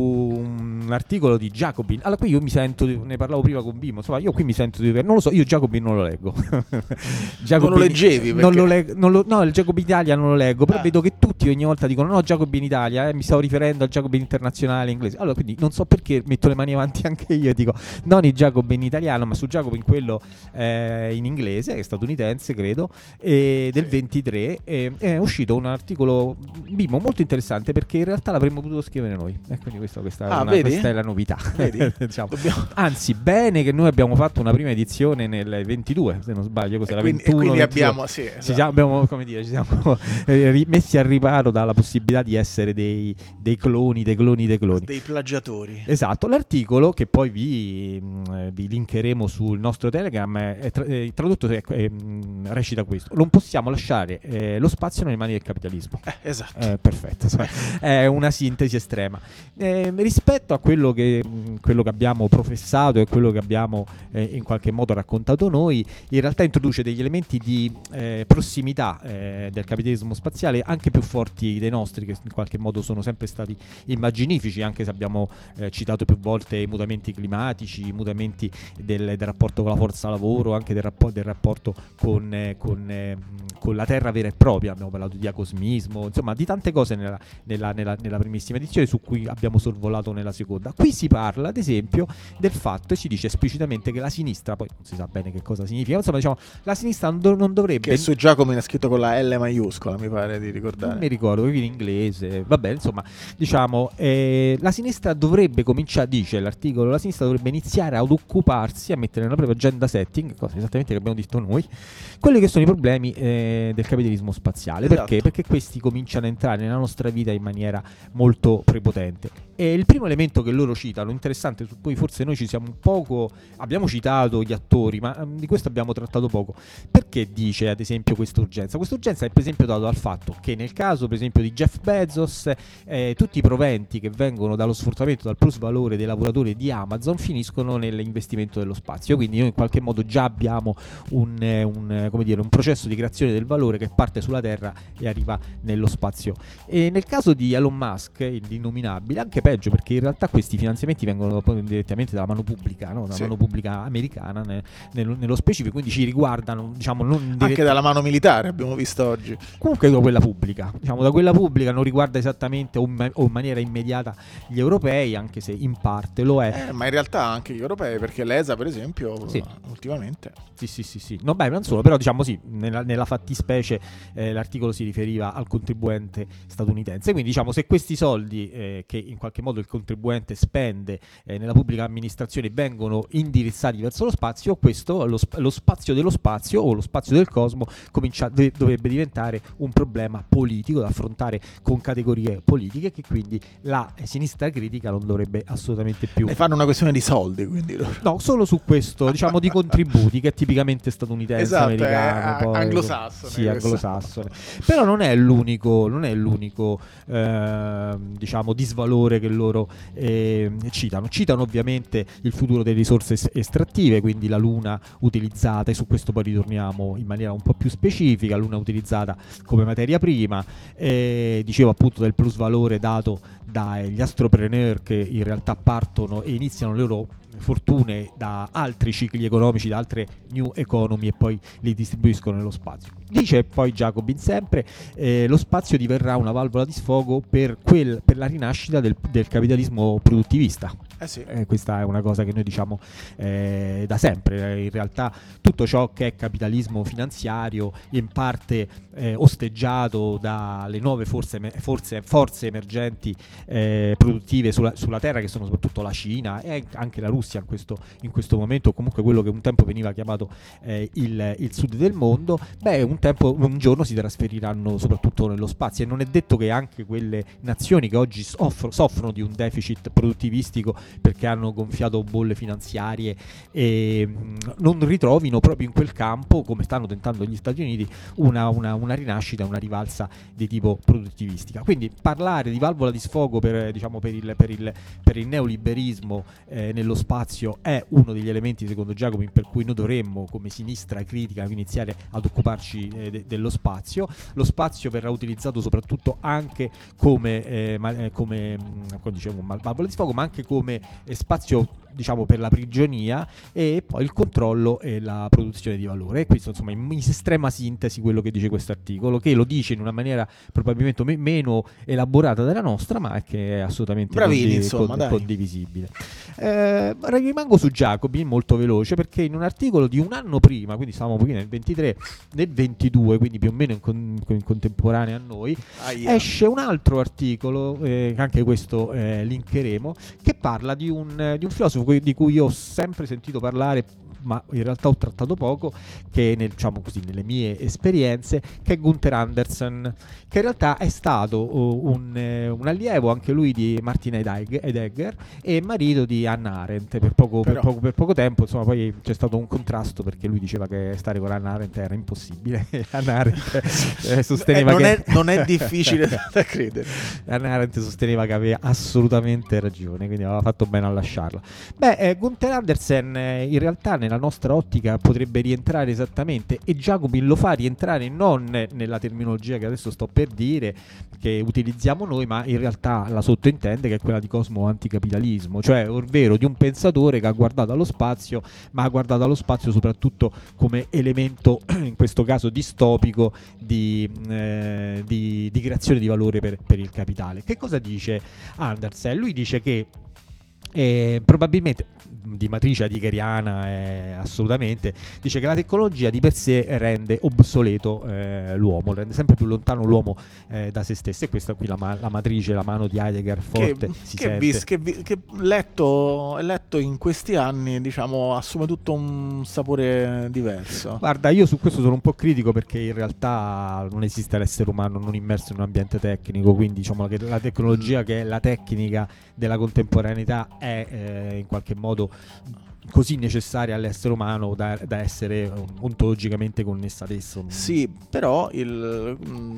un articolo di Jacobin, allora qui io mi sento, ne parlavo prima con Bimo, insomma io qui mi sento di non lo so, io Jacobin non lo leggo. Jacobin, non lo leggevi? Non lo leg- non lo, no, il Jacobin Italia non lo leggo, però ah. vedo che tutti ogni volta dicono no, Jacobin Italia, eh, mi stavo riferendo al Jacobin internazionale inglese. Allora quindi non so perché metto le mani avanti anche io e dico non il Jacobin italiano, ma su Jacobin quello eh, in inglese, che è statunitense credo, e del ventitré eh, è uscito un articolo Bimo molto interessante, perché in realtà l'avremmo potuto scrivere noi, e quindi questa, questa, ah, una, vedi? questa è la novità. Diciamo. Dobbiamo... Anzi, bene che noi abbiamo fatto una prima edizione nel ventidue, se non sbaglio, cos'era, quindi, ventuno, quindi ventidue. abbiamo, sì, esatto. ci siamo, abbiamo, come dire, ci siamo eh, messi al riparo dalla possibilità di essere dei, dei cloni, dei cloni, dei cloni, dei plagiatori. Esatto. L'articolo, che poi vi, mh, vi linkeremo sul nostro Telegram, è, tra- è tradotto, è, è, mh, recita questo: non possiamo lasciare eh, lo spazio nelle mani del capitalismo. Eh, esatto. Eh, perfetto, insomma, è una sintesi estrema. Eh, rispetto a quello che, mh, quello che abbiamo professato e quello che abbiamo eh, in qualche modo raccontato noi, in realtà introduce degli elementi di eh, prossimità eh, del capitalismo spaziale anche più forti dei nostri, che in qualche modo sono sempre stati immaginifici, anche se abbiamo eh, citato più volte i mutamenti climatici, i mutamenti del, del rapporto con la forza lavoro, anche del, rappo- del rapporto con, eh, con, eh, con la terra vera e propria. Abbiamo parlato di acosmismo, insomma di tante cose nella, nella, nella, nella primissima edizione, su cui abbiamo sorvolato nella seconda. Qui si parla ad esempio del fatto, e si dice esplicitamente, che la sinistra, poi non si sa bene che cosa significa, insomma diciamo la sinistra non, do- non dovrebbe, che su Giacomin è scritto con la L maiuscola, mi pare di ricordare, non mi ricordo, in inglese, vabbè, insomma diciamo eh, la sinistra dovrebbe cominciare, dice l'articolo, la sinistra dovrebbe iniziare ad occuparsi, a mettere nella propria agenda setting, cosa esattamente che abbiamo detto noi, quelli che sono i problemi eh, del capitalismo spaziale. Esatto. Perché? Perché questi cominciano a entrare nella nostra vita in maniera molto prepotente. E il primo elemento che loro citano, interessante, su cui forse noi ci siamo un poco, abbiamo citato gli attori, ma um, di questo abbiamo trattato poco. Perché dice ad esempio questa urgenza? Questa urgenza è per esempio data dal fatto che nel caso per esempio di Jeff Bezos eh, tutti i proventi che vengono dallo sfruttamento, dal plus valore dei lavoratori di Amazon finiscono nell'investimento dello spazio. Quindi noi in qualche modo già abbiamo un, eh, un, come dire, un processo di creazione del valore che parte sulla Terra e arriva nello spazio. E nel caso di Elon Musk, l'innominabile, anche peggio, perché in realtà questi finanziamenti vengono direttamente dalla mano pubblica, no? Dalla sì. mano pubblica americana ne, nello, nello specifico, quindi ci riguardano, diciamo, non dirett- anche dalla mano militare abbiamo visto oggi. Comunque da quella pubblica, diciamo, da quella pubblica non riguarda esattamente o, ma- o in maniera immediata gli europei, anche se in parte lo è. Eh, ma in realtà anche gli europei, perché l'E S A per esempio sì. ultimamente. Sì, sì, sì, sì. No, beh, non solo, però diciamo sì, nella, nella fattispecie eh, l'articolo si riferiva al contribuente statunitense. Quindi diciamo, se questi soldi eh, che in qualche modo il contribuente spende eh, nella pubblica amministrazione vengono indirizzati verso lo spazio, questo lo, sp- lo spazio dello spazio o lo spazio del cosmo comincia, dov- dovrebbe diventare un problema politico da affrontare con categorie politiche, che quindi la sinistra critica non dovrebbe assolutamente più. Ne fanno una questione di soldi, quindi loro. No, solo su questo, diciamo, di contributi, che è tipicamente statunitense, esatto, americano, è poi, anglosassone. anglosassone. Sì, anglosassone. Però non è l'unico, non è l'unico eh, diciamo disvalore che loro eh, citano. Citano ovviamente il futuro delle risorse es- estrattive, quindi la luna utilizzata, e su questo poi ritorniamo in maniera un po' più specifica, luna utilizzata come materia prima, eh, dicevo appunto del plusvalore dato dagli astropreneur che in realtà partono e iniziano le loro fortune da altri cicli economici, da altre new economy, e poi li distribuiscono nello spazio. Dice poi Jacobin sempre eh, lo spazio diverrà una valvola di sfogo per, quel, per la rinascita del, del capitalismo produttivista. Eh sì. Eh, questa è una cosa che noi diciamo eh, da sempre. In realtà tutto ciò che è capitalismo finanziario, in parte eh, osteggiato dalle nuove forze, forze, forze emergenti eh, produttive sulla, sulla Terra, che sono soprattutto la Cina e anche la Russia in questo, in questo momento, o comunque quello che un tempo veniva chiamato eh, il, il sud del mondo, beh un tempo, un giorno si trasferiranno soprattutto nello spazio, e non è detto che anche quelle nazioni che oggi soffro, soffrono di un deficit produttivistico perché hanno gonfiato bolle finanziarie e mh, non ritrovino proprio in quel campo, come stanno tentando gli Stati Uniti, una, una, una rinascita, una rivalsa di tipo produttivistica. Quindi parlare di valvola di sfogo per, diciamo, per, il, per, il, per il neoliberismo eh, nello spazio è uno degli elementi, secondo Jacobin, per cui noi dovremmo come sinistra critica iniziare ad occuparci eh, de- dello spazio. Lo spazio verrà utilizzato soprattutto anche come, eh, ma, eh, come mh, diciamo, valvola di sfogo, ma anche come eh, spazio, diciamo, per la prigionia, e poi il controllo e la produzione di valore. E questo, insomma, in estrema sintesi quello che dice questo articolo, che lo dice in una maniera probabilmente me- meno elaborata della nostra, ma che è assolutamente Bravini, condi- insomma, cond- dai. condivisibile. Eh, rimango su Jacobin molto veloce, perché in un articolo di un anno prima, quindi stavamo qui nel ventitré, nel ventidue, quindi più o meno in, con- in contemporanea a noi, Aia. esce un altro articolo, eh, anche questo eh, linkeremo, che parla di un, di un filosofo di cui io ho sempre sentito parlare, ma in realtà ho trattato poco, che nel, diciamo così, nelle mie esperienze, che è Gunther Andersen, che in realtà è stato uh, un, uh, un allievo anche lui di Martin Heidegger e marito di Hannah Arendt per poco, per, poco, per poco tempo. Insomma, poi c'è stato un contrasto, perché lui diceva che stare con Hannah Arendt era impossibile. Hannah Arendt eh, sosteneva eh, non, che è, non è difficile da credere. Hannah Arendt sosteneva che aveva assolutamente ragione, quindi aveva fatto bene a lasciarla. Beh, eh, Gunther Andersen eh, in realtà nella nostra ottica potrebbe rientrare esattamente, e Jacobin lo fa rientrare non nella terminologia che adesso sto per dire, che utilizziamo noi, ma in realtà la sottointende, che è quella di cosmo anticapitalismo, cioè ovvero di un pensatore che ha guardato allo spazio, ma ha guardato allo spazio soprattutto come elemento, in questo caso distopico, di, eh, di, di creazione di valore per, per il capitale. Che cosa dice Andersen? Lui dice che Eh, probabilmente di matrice heideggeriana, eh, assolutamente, dice che la tecnologia di per sé rende obsoleto eh, l'uomo, rende sempre più lontano l'uomo eh, da se stesso, e questa qui la, ma- la matrice, la mano di Heidegger forte che, si che, sente. vis, che, vi, che letto, letto in questi anni, diciamo, assume tutto un sapore diverso. Guarda, io su questo sono un po' critico, perché in realtà non esiste l'essere umano non immerso in un ambiente tecnico, quindi diciamo che la tecnologia, che è la tecnica della contemporaneità, è eh, in qualche modo così necessaria all'essere umano da, da essere ontologicamente connessa ad esso. Sì, però il,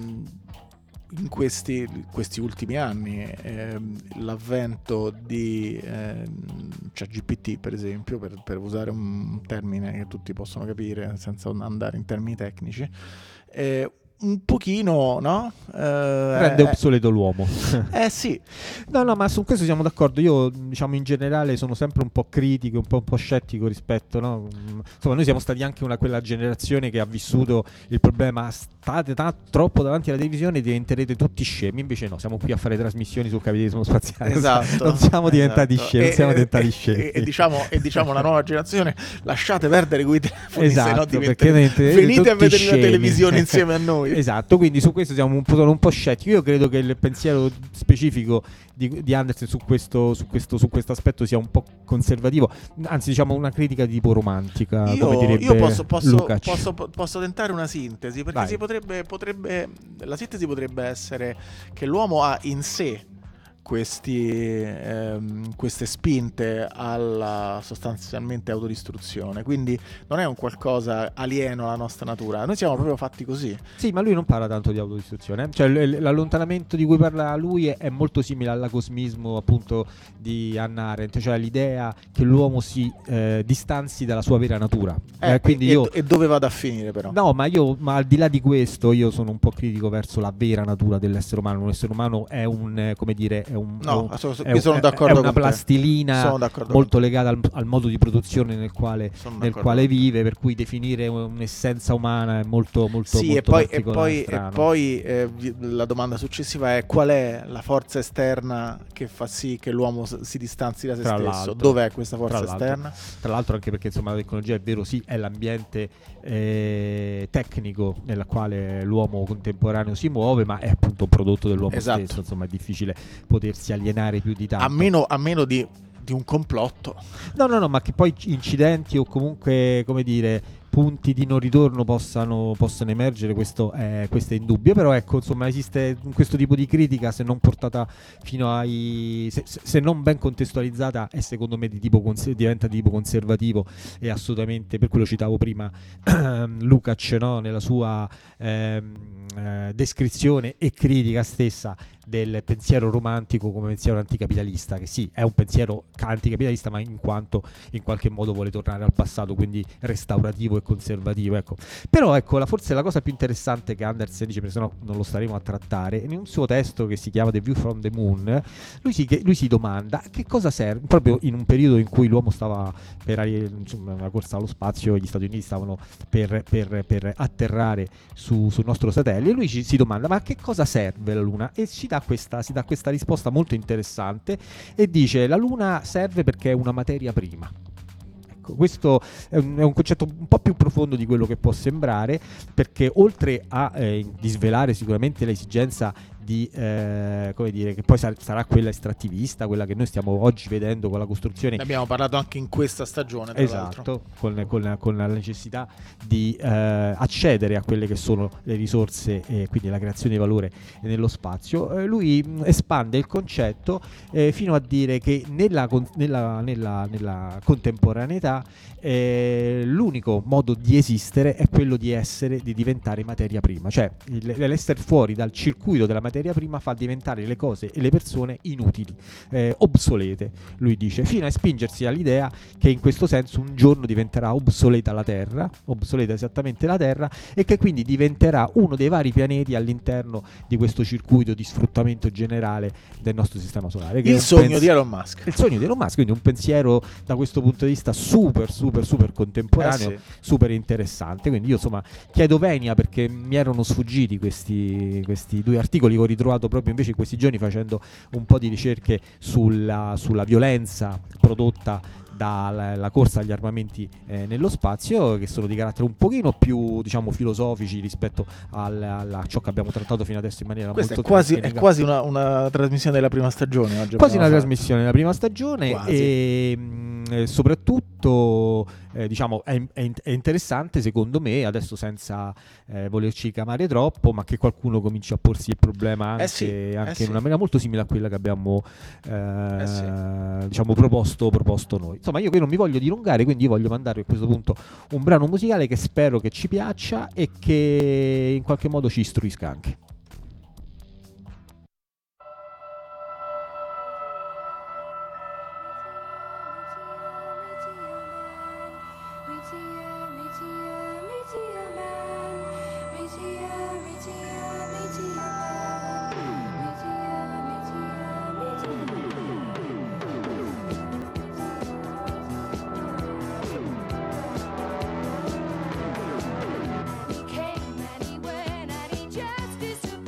in questi, questi ultimi anni eh, l'avvento di eh, ChatGPT, per esempio, per, per usare un termine che tutti possono capire senza andare in termini tecnici, eh, un pochino, no? Eh, Rende obsoleto l'uomo. Eh sì. No, no, ma su questo siamo d'accordo. Io, diciamo, in generale sono sempre un po' critico, un po', un po' scettico rispetto, no? Insomma, noi siamo stati anche una quella generazione che ha vissuto il problema: state t- troppo davanti alla televisione, diventerete tutti scemi. Invece no, siamo qui a fare trasmissioni sul capitalismo spaziale. Esatto. Non siamo diventati esatto. scemi, e, non siamo e, diventati scemi. E, e diciamo, e diciamo la nuova generazione, lasciate perdere quei telefoni, esatto, se no perché venite a vedere scemi. la televisione insieme a noi. Esatto, quindi su questo siamo un po', sono un po' scettico. Io credo che il pensiero specifico di, di Andersen su questo, su questo su questo aspetto sia un po' conservativo, anzi diciamo una critica di tipo romantica, io, come direbbe io posso, posso, Lukács. posso, posso tentare una sintesi, perché Vai. si potrebbe, potrebbe la sintesi potrebbe essere che l'uomo ha in sé questi, ehm, queste spinte alla sostanzialmente autodistruzione, quindi non è un qualcosa alieno alla nostra natura, noi siamo proprio fatti così. Sì, ma lui non parla tanto di autodistruzione, cioè l- l'allontanamento di cui parla lui è, è molto simile all'acosmismo appunto di Hannah Arendt, cioè l'idea che l'uomo si eh, distanzi dalla sua vera natura. Eh, eh, quindi e, io... e dove vado a finire però? No, ma io, ma al di là di questo, io sono un po' critico verso la vera natura dell'essere umano. Un essere umano è un, eh, come dire, è un, no, è un, sono, è un, sono è, d'accordo è una con plastilina molto legata al, al modo di produzione nel quale, nel quale vive, per cui definire un'essenza umana è molto, molto, sì, molto e poi, particolare. E poi, e poi eh, la domanda successiva è: qual è la forza esterna che fa sì che l'uomo si distanzi da se tra stesso? l'altro, Dov'è questa forza tra esterna? Tra l'altro anche perché insomma la tecnologia è vero, sì, è l'ambiente eh, tecnico nella quale l'uomo contemporaneo si muove, ma è appunto un prodotto dell'uomo esatto. stesso, insomma è difficile potersi alienare più di tanto. A meno, a meno di, di un complotto. No, no, no, ma che poi incidenti o comunque, come dire, punti di non ritorno possano, possano emergere, questo è, questo è indubbio. Però ecco, insomma, esiste questo tipo di critica, se non portata fino ai se, se non ben contestualizzata, è secondo me di tipo cons- diventa di tipo conservativo, e assolutamente, per quello citavo prima Lukács, no? Nella sua ehm, eh, descrizione e critica stessa del pensiero romantico come pensiero anticapitalista, che sì, è un pensiero anticapitalista, ma in quanto in qualche modo vuole tornare al passato, quindi restaurativo e conservativo, ecco. Però ecco, la, forse la cosa più interessante che Andersen dice, perché sennò non lo staremo a trattare, in un suo testo che si chiama The View from the Moon, lui si, lui si domanda che cosa serve, proprio in un periodo in cui l'uomo stava per insomma, una corsa allo spazio, gli Stati Uniti stavano per, per, per atterrare su, sul nostro satellite, e lui ci, si domanda: ma a che cosa serve la Luna? E ci dà questa, si dà questa risposta molto interessante e dice: la Luna serve perché è una materia prima. Ecco, questo è un, è un concetto un po' più profondo di quello che può sembrare, perché oltre a eh, disvelare sicuramente l'esigenza di, eh, come dire, che poi sar- sarà quella estrattivista, quella che noi stiamo oggi vedendo con la costruzione. Ne abbiamo parlato anche in questa stagione, tra esatto, l'altro. Con, con, con la necessità di eh, accedere a quelle che sono le risorse e quindi la creazione di valore nello spazio. Eh, lui mh, espande il concetto eh, fino a dire che nella, con- nella, nella, nella contemporaneità eh, l'unico modo di esistere è quello di essere, di diventare materia prima, cioè il, l'essere fuori dal circuito della materia prima fa diventare le cose e le persone inutili, eh, obsolete, lui dice, fino a spingersi all'idea che in questo senso un giorno diventerà obsoleta la Terra, obsoleta esattamente la Terra, e che quindi diventerà uno dei vari pianeti all'interno di questo circuito di sfruttamento generale del nostro sistema solare. Che il è un sogno pens- di Elon Musk. Il sogno di Elon Musk, quindi un pensiero da questo punto di vista super, super, super contemporaneo, eh sì. super interessante. Quindi io insomma chiedo venia, perché mi erano sfuggiti questi, questi due articoli che ho ritrovato proprio invece in questi giorni facendo un po' di ricerche sulla, sulla violenza prodotta dalla corsa agli armamenti eh, nello spazio, che sono di carattere un pochino più, diciamo, filosofici rispetto al, a ciò che abbiamo trattato fino adesso in maniera Questa molto è quasi, tecnica. è quasi una, una trasmissione della prima stagione oggi. Quasi una fatto. trasmissione della prima stagione quasi. E mh, soprattutto eh, diciamo è, è, è interessante secondo me, adesso senza eh, volerci camare troppo, ma che qualcuno cominci a porsi il problema anche, eh sì, anche eh sì. in una maniera molto simile a quella che abbiamo eh, eh sì. diciamo proposto, proposto noi. Insomma, io qui non mi voglio dilungare, quindi io voglio mandare a questo punto un brano musicale che spero che ci piaccia e che in qualche modo ci istruisca anche. Came anywhere, not just this.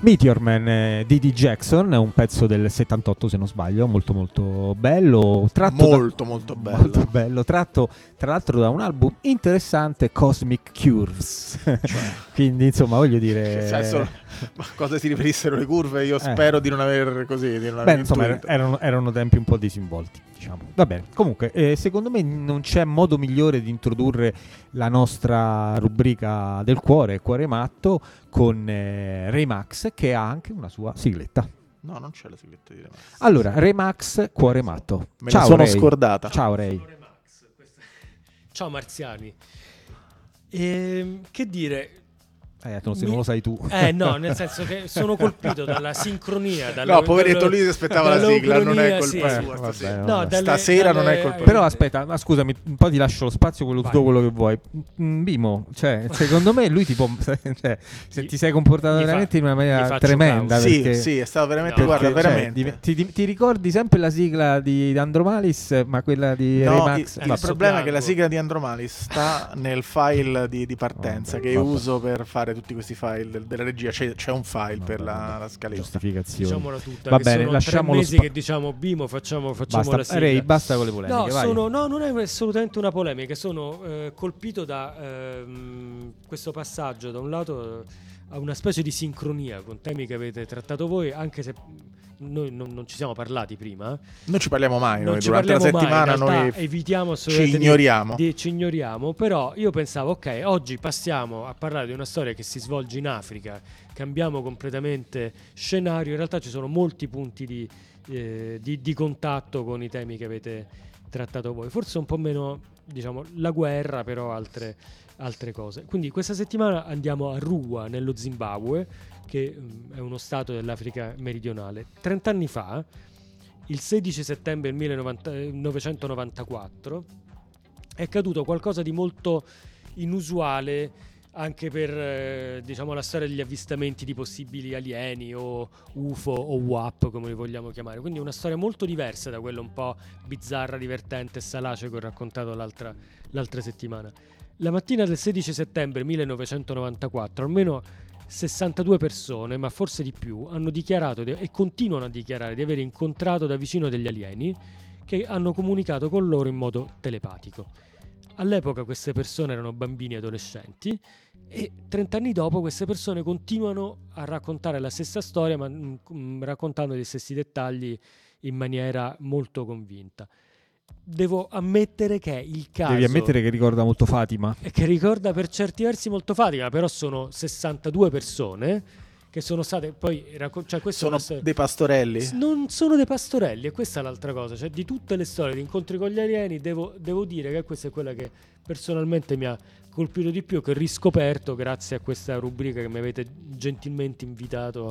Meteor Man eh, di D. Jackson, è un pezzo del settantotto se non sbaglio, molto molto bello, tratto molto da, molto bello. molto bello, tratto tra l'altro da un album interessante, Cosmic Curves. Cioè. Quindi insomma voglio dire, che senso, ma cosa si riferissero le curve? Io eh. spero di non aver così, di non Beh, aver insomma intuito. erano, erano tempi un po' disinvolti, diciamo. Va bene, comunque eh, secondo me non c'è modo migliore di introdurre la nostra rubrica del cuore, Cuore Matto, con eh, Remax, che ha anche una sua sigletta. No, non c'è la sigletta di Remax. Allora, Remax, Cuore Matto. Me Ciao, la sono Ray. scordata. Ciao Ray. Ciao Marziani. E, che dire? Eh, se non lo sai tu. Eh no, nel senso che sono colpito dalla sincronia. Dalla, no, poveretto dallo, lui si aspettava la sigla, non è colpa sì. sua. Eh, Stasera, vabbè, no, dalle, stasera dalle, non è colpa. Però aspetta, ma scusami, un po' ti lascio lo spazio, quello, tutto quello che vuoi. Mm, Bimo, cioè, secondo me lui tipo, cioè, se ti sei comportato veramente fa, in una maniera tremenda. Sì, perché, sì, è stato veramente, no, guarda, perché, veramente. Cioè, ti, ti, ti ricordi sempre la sigla di Andromalis, ma quella di no, Remax? Il, il problema è che la sigla di Andromalis sta nel file di, di partenza, vabbè, che vabbè. uso per fare tutti questi file del, della regia. C'è, c'è un file no, per la, la scaletta. Giustificazione. Diciamola tutta. Va che bene, sono lasciamo tre mesi spa- che diciamo Bimo, facciamo, facciamo basta, la sigla. Ray, basta con le polemiche. No, vai. sono, no, non è assolutamente una polemica. Sono eh, colpito da ehm, questo passaggio, da un lato, a una specie di sincronia con temi che avete trattato voi, anche se noi non, non ci siamo parlati prima. Non ci parliamo mai, non noi durante la settimana mai, noi evitiamo ci ignoriamo. Di, di, ci ignoriamo, però io pensavo, ok, oggi passiamo a parlare di una storia che si svolge in Africa, cambiamo completamente scenario, in realtà ci sono molti punti di, eh, di, di contatto con i temi che avete trattato voi, forse un po' meno, diciamo, la guerra, però altre, altre cose. Quindi questa settimana andiamo a Ruwa, nello Zimbabwe, che um, è uno stato dell'Africa meridionale. Trent'anni fa, il sedici settembre del millenovecentonovantaquattro, è accaduto qualcosa di molto inusuale anche per eh, diciamo la storia degli avvistamenti di possibili alieni o U F O o W A P, come li vogliamo chiamare. Quindi una storia molto diversa da quella un po' bizzarra, divertente e salace che ho raccontato l'altra, l'altra settimana. La mattina del sedici settembre millenovecentonovantaquattro almeno sessantadue persone, ma forse di più, hanno dichiarato de- e continuano a dichiarare di aver incontrato da vicino degli alieni che hanno comunicato con loro in modo telepatico. All'epoca queste persone erano bambini e adolescenti e trent'anni dopo queste persone continuano a raccontare la stessa storia, ma mh, raccontando gli stessi dettagli in maniera molto convinta. Devo ammettere che il caso... Devi ammettere che ricorda molto Fatima. Che ricorda per certi versi molto Fatima, però sono sessantadue persone che sono state poi... Cioè sono storia, dei pastorelli? Non sono dei pastorelli, e questa è l'altra cosa. Cioè, di tutte le storie di incontri con gli alieni, devo, devo dire che questa è quella che personalmente mi ha colpito di più, che ho riscoperto grazie a questa rubrica che mi avete gentilmente invitato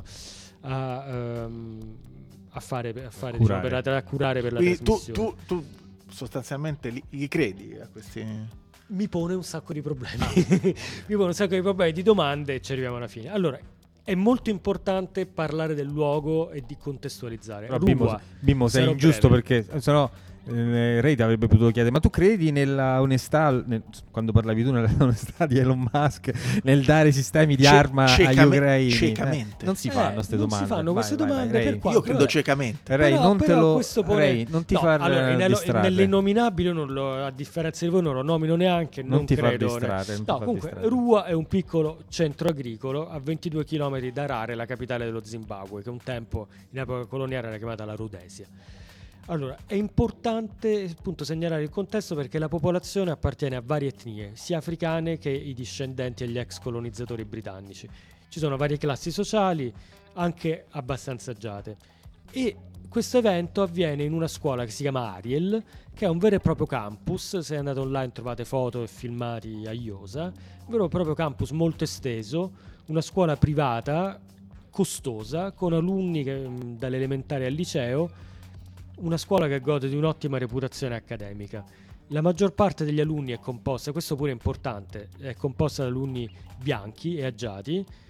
a, um, a fare, a, fare diciamo, per la, a curare per la Quindi trasmissione. Tu, tu, tu sostanzialmente li, gli credi a questi... Mi pone un sacco di problemi. Mi pone un sacco di problemi, di domande, e ci arriviamo alla fine. Allora, è molto importante parlare del luogo e di contestualizzare. No, Bimbo, Bimbo sei ingiusto breve. Perché sennò eh, Ray ti avrebbe potuto chiedere: ma tu credi nella onestà, nel, quando parlavi tu nell'onestà di Elon Musk, nel dare sistemi di C- arma agli ucraini? Ciecamente. Eh, non si eh, fanno queste non domande. Si fanno vai, queste vai, domande vai, per Ray. quanto, Io credo vabbè. ciecamente. Ray, però, non però te lo questo pone... Ray, non ti no, far allora, distrarre. Nell'innominabile, non lo, a differenza di voi, non lo nomino neanche. Non, non ti credo, far distrarre. No, comunque, Ruwa è un piccolo centro agricolo a ventidue chilometri da Harare, la capitale dello Zimbabwe, che un tempo in epoca coloniale era chiamata la Rhodesia. Allora, è importante appunto segnalare il contesto perché la popolazione appartiene a varie etnie, sia africane che i discendenti e gli ex colonizzatori britannici. Ci sono varie classi sociali, anche abbastanza agiate. E questo evento avviene in una scuola che si chiama Ariel, che è un vero e proprio campus. Se andate online trovate foto e filmati a iosa. Un vero e proprio campus molto esteso, una scuola privata, costosa, con alunni che, dall'elementare al liceo, una scuola che gode di un'ottima reputazione accademica. La maggior parte degli alunni è composta, questo pure è importante, è composta da alunni bianchi e agiati,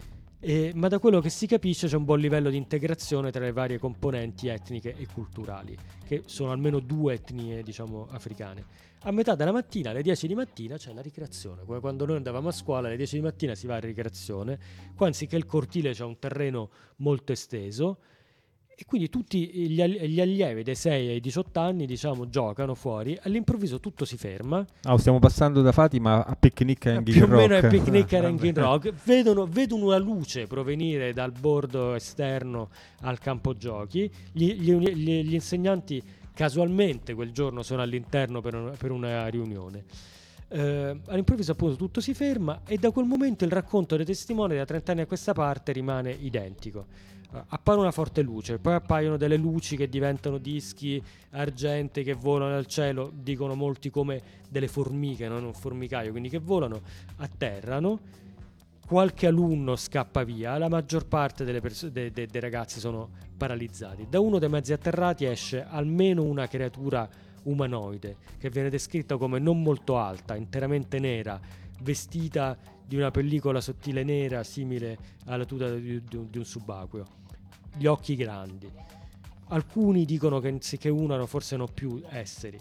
Eh, ma da quello che si capisce c'è un buon livello di integrazione tra le varie componenti etniche e culturali, che sono almeno due etnie, diciamo, africane. A metà della mattina, alle dieci di mattina, c'è la ricreazione. Come quando noi andavamo a scuola, alle dieci di mattina si va a ricreazione. Qua, anziché il cortile, c'è un terreno molto esteso, e quindi tutti gli, gli allievi dai sei ai diciotto anni, diciamo, giocano fuori. All'improvviso tutto si ferma. Ah, stiamo passando da Fatima a Picnic and Più o Rock. meno è Picnic and Hanging Rock. Vedono, vedono una luce provenire dal bordo esterno al campo giochi. Gli, gli, gli, gli insegnanti casualmente quel giorno sono all'interno per, un, per una riunione. Uh, all'improvviso appunto tutto si ferma, e da quel momento il racconto dei testimoni da trenta anni a questa parte rimane identico. Uh, appare una forte luce, poi appaiono delle luci che diventano dischi argenti che volano nel cielo, dicono molti come delle formiche, non un formicaio, quindi che volano, atterrano. Qualche alunno scappa via, la maggior parte delle perso- de- de- dei ragazzi sono paralizzati. Da uno dei mezzi atterrati esce almeno una creatura umanoide che viene descritta come non molto alta, interamente nera, vestita di una pellicola sottile nera simile alla tuta di, di, di un subacqueo, gli occhi grandi. Alcuni dicono che, che unano forse non più esseri.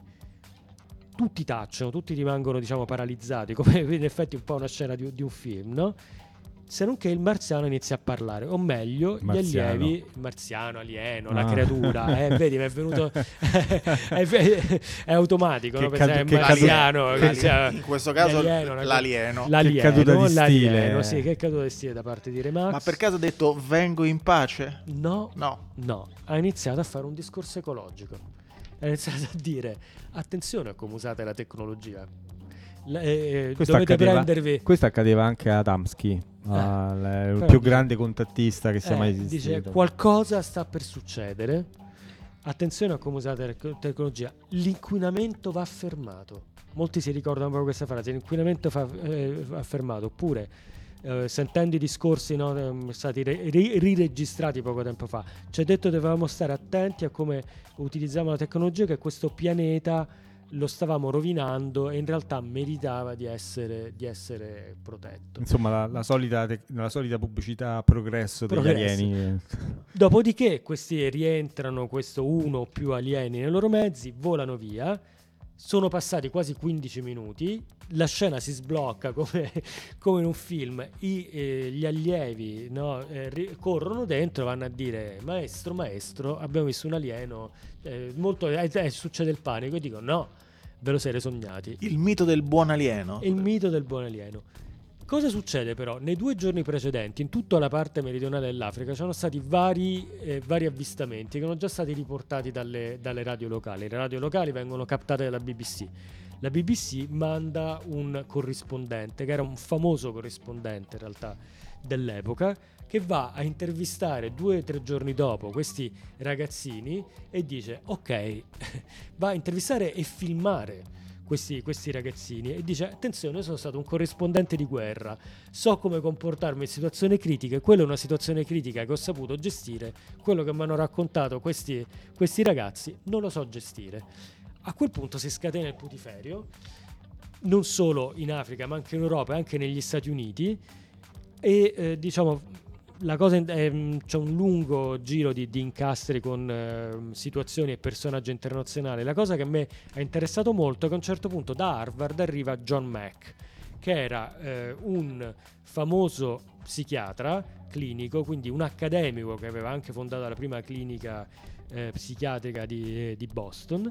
Tutti tacciono, tutti rimangono, diciamo, paralizzati, come in effetti un po' una scena di, di un film, no? Se non che il marziano inizia a parlare, o meglio, Marziano. gli allievi, il marziano, alieno, Ah. la creatura, eh, vedi, mi è venuto, è, è automatico, Che no? cadu- Pensare che marziano, cadu- che L'alieno. sia- In questo caso l'alieno, l'alieno. l'alieno, Che caduta di l'alieno, stile. sì, che caduta di stile da parte di Remax. Ma per caso ha detto vengo in pace? No, No. no, ha iniziato a fare un discorso ecologico. Ha iniziato a dire: attenzione a come usate la tecnologia. La- eh, Questo dovete accadeva, prendervi. questo accadeva anche ad Adamski, al- il però più dice- grande contattista che sia Eh, mai dice esistito. qualcosa sta per succedere. Attenzione a come usate la tec- tecnologia. L'inquinamento va fermato. Molti si ricordano proprio questa frase: l'inquinamento fa, eh, va fermato. Oppure eh, sentendo i discorsi, no, ehm, stati re- ri- riregistrati poco tempo fa, ci ha detto che dovevamo stare attenti a come utilizziamo la tecnologia, che questo pianeta lo stavamo rovinando e in realtà meritava di essere, di essere protetto. Insomma, la, la, solita tec- la solita pubblicità progresso degli Progresso. alieni. Dopodiché questi rientrano, questo uno o più alieni nei loro mezzi, volano via. Sono passati quasi quindici minuti, la scena si sblocca come, come in un film. I, eh, gli allievi, no, eh, ri- corrono dentro, vanno a dire: maestro, maestro, abbiamo visto un alieno, eh, molto, eh, eh, succede il panico. E dico: no, ve lo siete sognati. Il mito del buon alieno. Il mito del buon alieno. Cosa succede però? Nei due giorni precedenti, in tutta la parte meridionale dell'Africa, ci sono stati vari, eh, vari avvistamenti che sono già stati riportati dalle, dalle radio locali. Le radio locali vengono captate dalla B B C. La B B C manda un corrispondente, che era un famoso corrispondente in realtà dell'epoca, che va a intervistare due o tre giorni dopo questi ragazzini e dice: ok, va a intervistare e filmare Questi, questi ragazzini e dice: attenzione, io sono stato un corrispondente di guerra, so come comportarmi in situazioni critiche, quella è una situazione critica che ho saputo gestire, quello che mi hanno raccontato questi, questi ragazzi non lo so gestire. A quel punto si scatena il putiferio, non solo in Africa ma anche in Europa e anche negli Stati Uniti, e eh, diciamo la cosa è, c'è un lungo giro di, di incastri con eh, situazioni e personaggi internazionali. La cosa che a me ha interessato molto è che a un certo punto da Harvard arriva John Mack, che era eh, un famoso psichiatra clinico, quindi un accademico che aveva anche fondato la prima clinica eh, psichiatrica di, di Boston,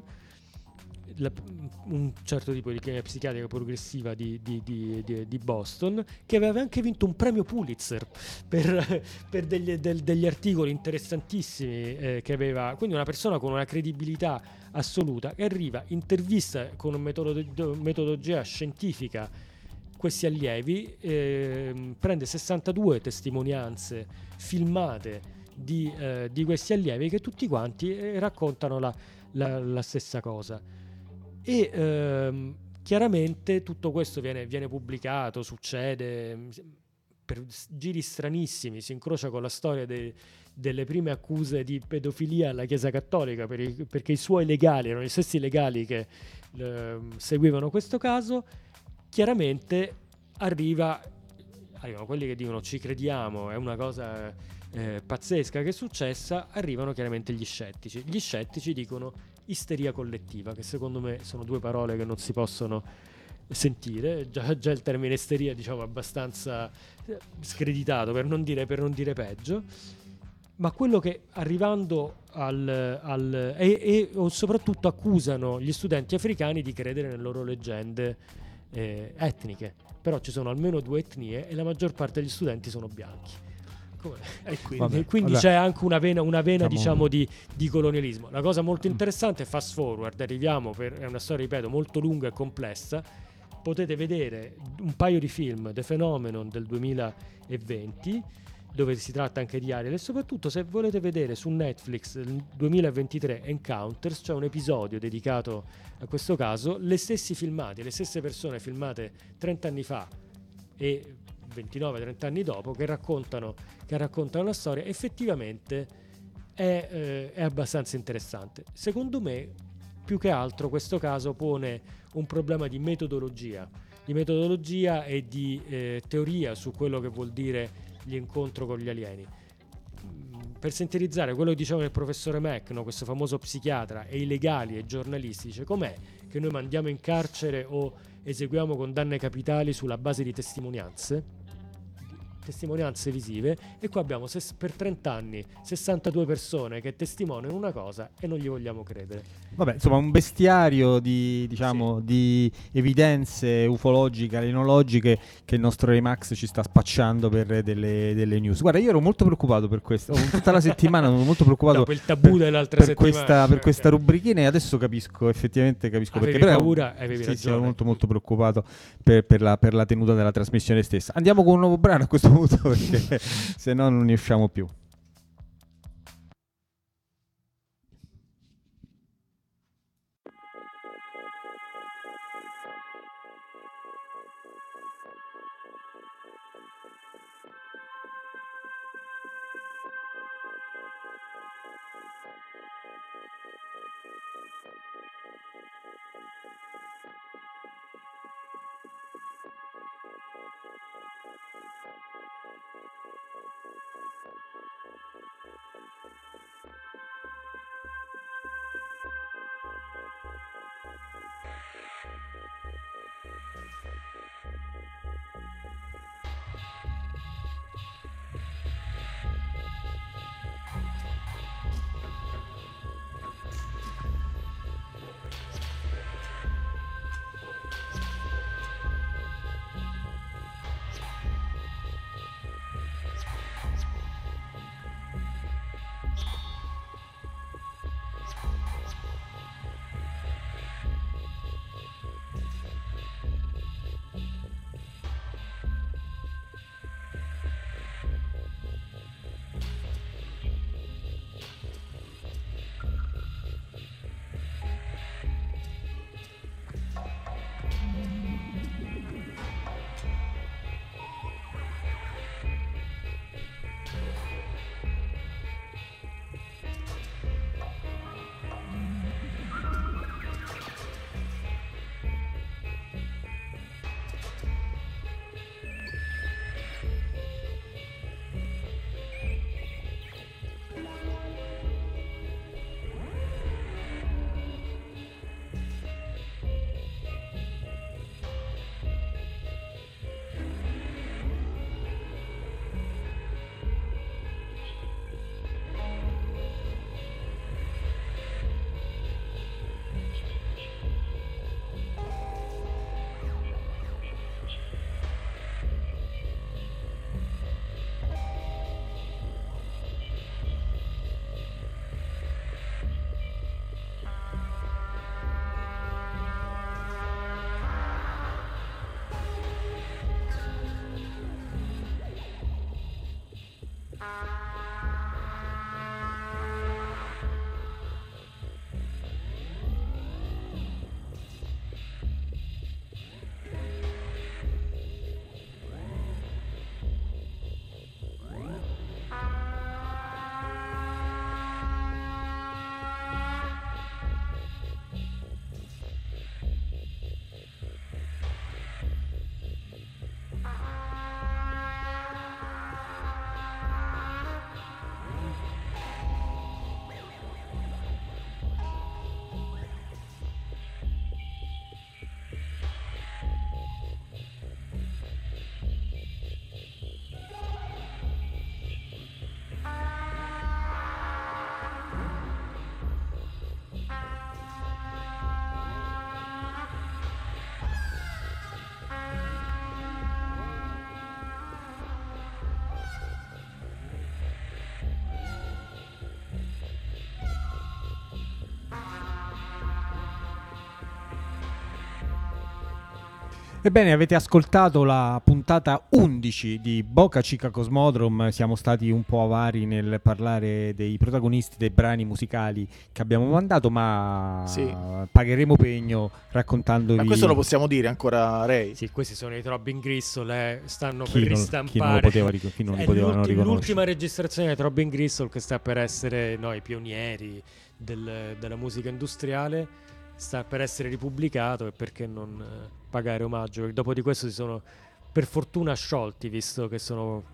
la, un certo tipo di clinica psichiatrica progressiva di, di, di, di, di Boston, che aveva anche vinto un premio Pulitzer per, per degli, del, degli articoli interessantissimi eh, che aveva. Quindi una persona con una credibilità assoluta, che arriva, intervista con una metodo, metodologia scientifica questi allievi, eh, prende sessantadue testimonianze filmate di, eh, di questi allievi che tutti quanti eh, raccontano la, la, la stessa cosa. E ehm, chiaramente tutto questo viene, viene pubblicato, succede per giri stranissimi, si incrocia con la storia de, delle prime accuse di pedofilia alla Chiesa Cattolica, per i, perché i suoi legali erano gli stessi legali che eh, seguivano questo caso. Chiaramente arriva arrivano quelli che dicono ci crediamo, è una cosa eh, pazzesca che è successa, arrivano chiaramente gli scettici. Gli scettici dicono isteria collettiva, che secondo me sono due parole che non si possono sentire. Già, già il termine isteria, diciamo, è abbastanza screditato, per non dire, per non dire peggio. Ma quello che arrivando al, al e, e o soprattutto accusano gli studenti africani di credere nelle loro leggende eh, etniche, però ci sono almeno due etnie e la maggior parte degli studenti sono bianchi. Come? E quindi, Vabbè, quindi vabbè. c'è anche una vena, una vena Diciamo- diciamo di, di colonialismo. La cosa molto interessante è fast forward, arriviamo per, è una storia, ripeto, molto lunga e complessa. Potete vedere un paio di film, The Phenomenon del duemilaventi, dove si tratta anche di Ariel, e soprattutto se volete vedere su Netflix nel duemilaventitré Encounters, c'è un episodio dedicato a questo caso, le stessi filmati, le stesse persone filmate trenta anni fa e ventinove trenta anni dopo che raccontano, che raccontano la storia. Effettivamente è, eh, è abbastanza interessante. Secondo me, più che altro, questo caso pone un problema di metodologia, di metodologia e di eh, teoria su quello che vuol dire l'incontro con gli alieni. Per sintetizzare quello che diceva il professore Mack, no, questo famoso psichiatra, e i legali e i giornalisti, dice: com'è che noi mandiamo in carcere o eseguiamo condanne capitali sulla base di testimonianze testimonianze visive, e qua abbiamo ses- per trenta anni sessantadue persone che testimoniano una cosa e non gli vogliamo credere. Vabbè, insomma, un bestiario di, diciamo, di evidenze ufologiche, alienologiche che il nostro Remax ci sta spacciando per delle, delle news. Guarda, io ero molto preoccupato per questo, oh, tutta la settimana ero molto preoccupato Dopo il tabù per, dell'altra per settimana. questa, per questa rubrichina, e adesso capisco, effettivamente capisco Avevi perché. Però, paura, avevi sì, ragione. sì, ero molto molto preoccupato per, per, la, per la tenuta della trasmissione stessa. Andiamo con un nuovo brano a questo punto, perché se no non ne usciamo più. Thank you. Ebbene, avete ascoltato la puntata undici di Boca Chica Cosmodrome. Siamo stati un po' avari nel parlare dei protagonisti dei brani musicali che abbiamo mandato, ma sì. pagheremo pegno raccontandovi. Ma questo lo possiamo dire ancora, Ray? Sì, questi sono i Throbbing Gristle, eh, stanno chi per non, ristampare. Chi non lo poteva, chi non li potevano riconoscere. L'ultima registrazione dei Throbbing Gristle, che sta per essere no, i pionieri del, della musica industriale, sta per essere ripubblicato, e perché non eh, pagare omaggio? Perché dopo di questo si sono per fortuna sciolti, visto che sono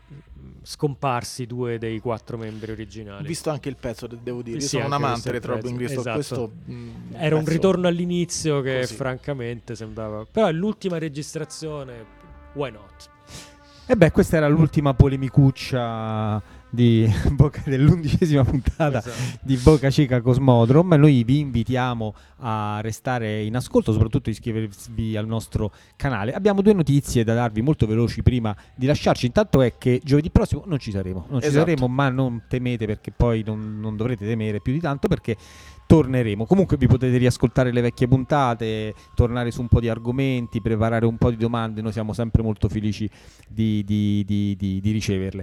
scomparsi due dei quattro membri originali. Ho visto anche il pezzo, devo dire, io sì, sono un amante dei Throbbing Gristle, esatto. questo mh, era un pezzo... ritorno all'inizio che così. francamente sembrava, però è l'ultima registrazione, why not? E beh, questa era l'ultima polemicuccia di Boca, dell'undicesima puntata esatto. di Boca Chica Cosmodrome. Noi vi invitiamo a restare in ascolto, soprattutto iscrivervi al nostro canale. Abbiamo due notizie da darvi molto veloci prima di lasciarci. Intanto è che giovedì prossimo non ci saremo, non ci esatto. saremo, ma non temete, perché poi non, non dovrete temere più di tanto, perché torneremo. Comunque vi potete riascoltare le vecchie puntate, tornare su un po' di argomenti, preparare un po' di domande. Noi siamo sempre molto felici di, di, di, di, di riceverle.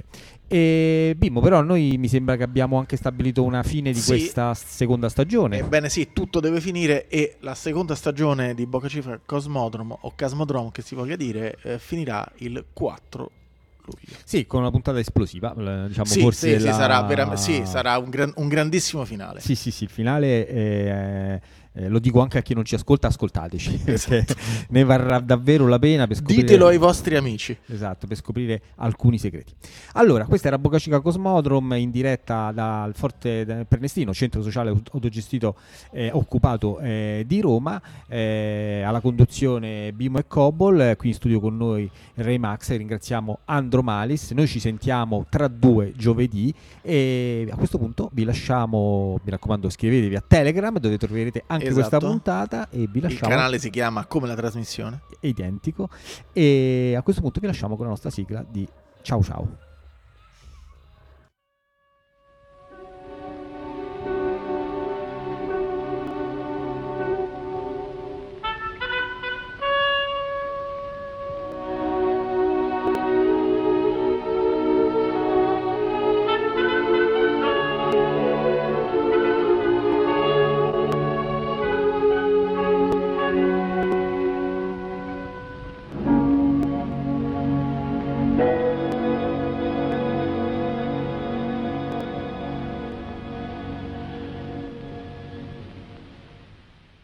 E Bimmo, però noi mi sembra che abbiamo anche stabilito una fine di sì. questa seconda stagione. Ebbene sì, tutto deve finire, e la seconda stagione di Boca Chica Cosmodrome, o Cosmodrome che si voglia dire, eh, finirà il quattro luglio. Sì, con una puntata esplosiva, diciamo. Sì, forse sì, della... sì, sarà, vera... sì, sarà un, gran... un grandissimo finale. Sì, sì, sì, il finale è... Eh, lo dico anche a chi non ci ascolta, ascoltateci, perché esatto. ne varrà davvero la pena per scoprire... Ditelo ai vostri amici. Esatto, per scoprire alcuni segreti. Allora, questa era Boca Chica Cosmodrome, in diretta dal Forte Prenestino, centro sociale autogestito eh, occupato eh, di Roma, eh, alla conduzione Bimo e Cobol, eh, qui in studio con noi Ray Max, ringraziamo Andro Malis. Noi ci sentiamo tra due giovedì, e a questo punto vi lasciamo, mi raccomando, iscrivetevi a Telegram, dove troverete anche esatto. questa puntata, e vi lasciamo... Il canale si chiama come la trasmissione, identico, e a questo punto vi lasciamo con la nostra sigla di Ciao Ciao.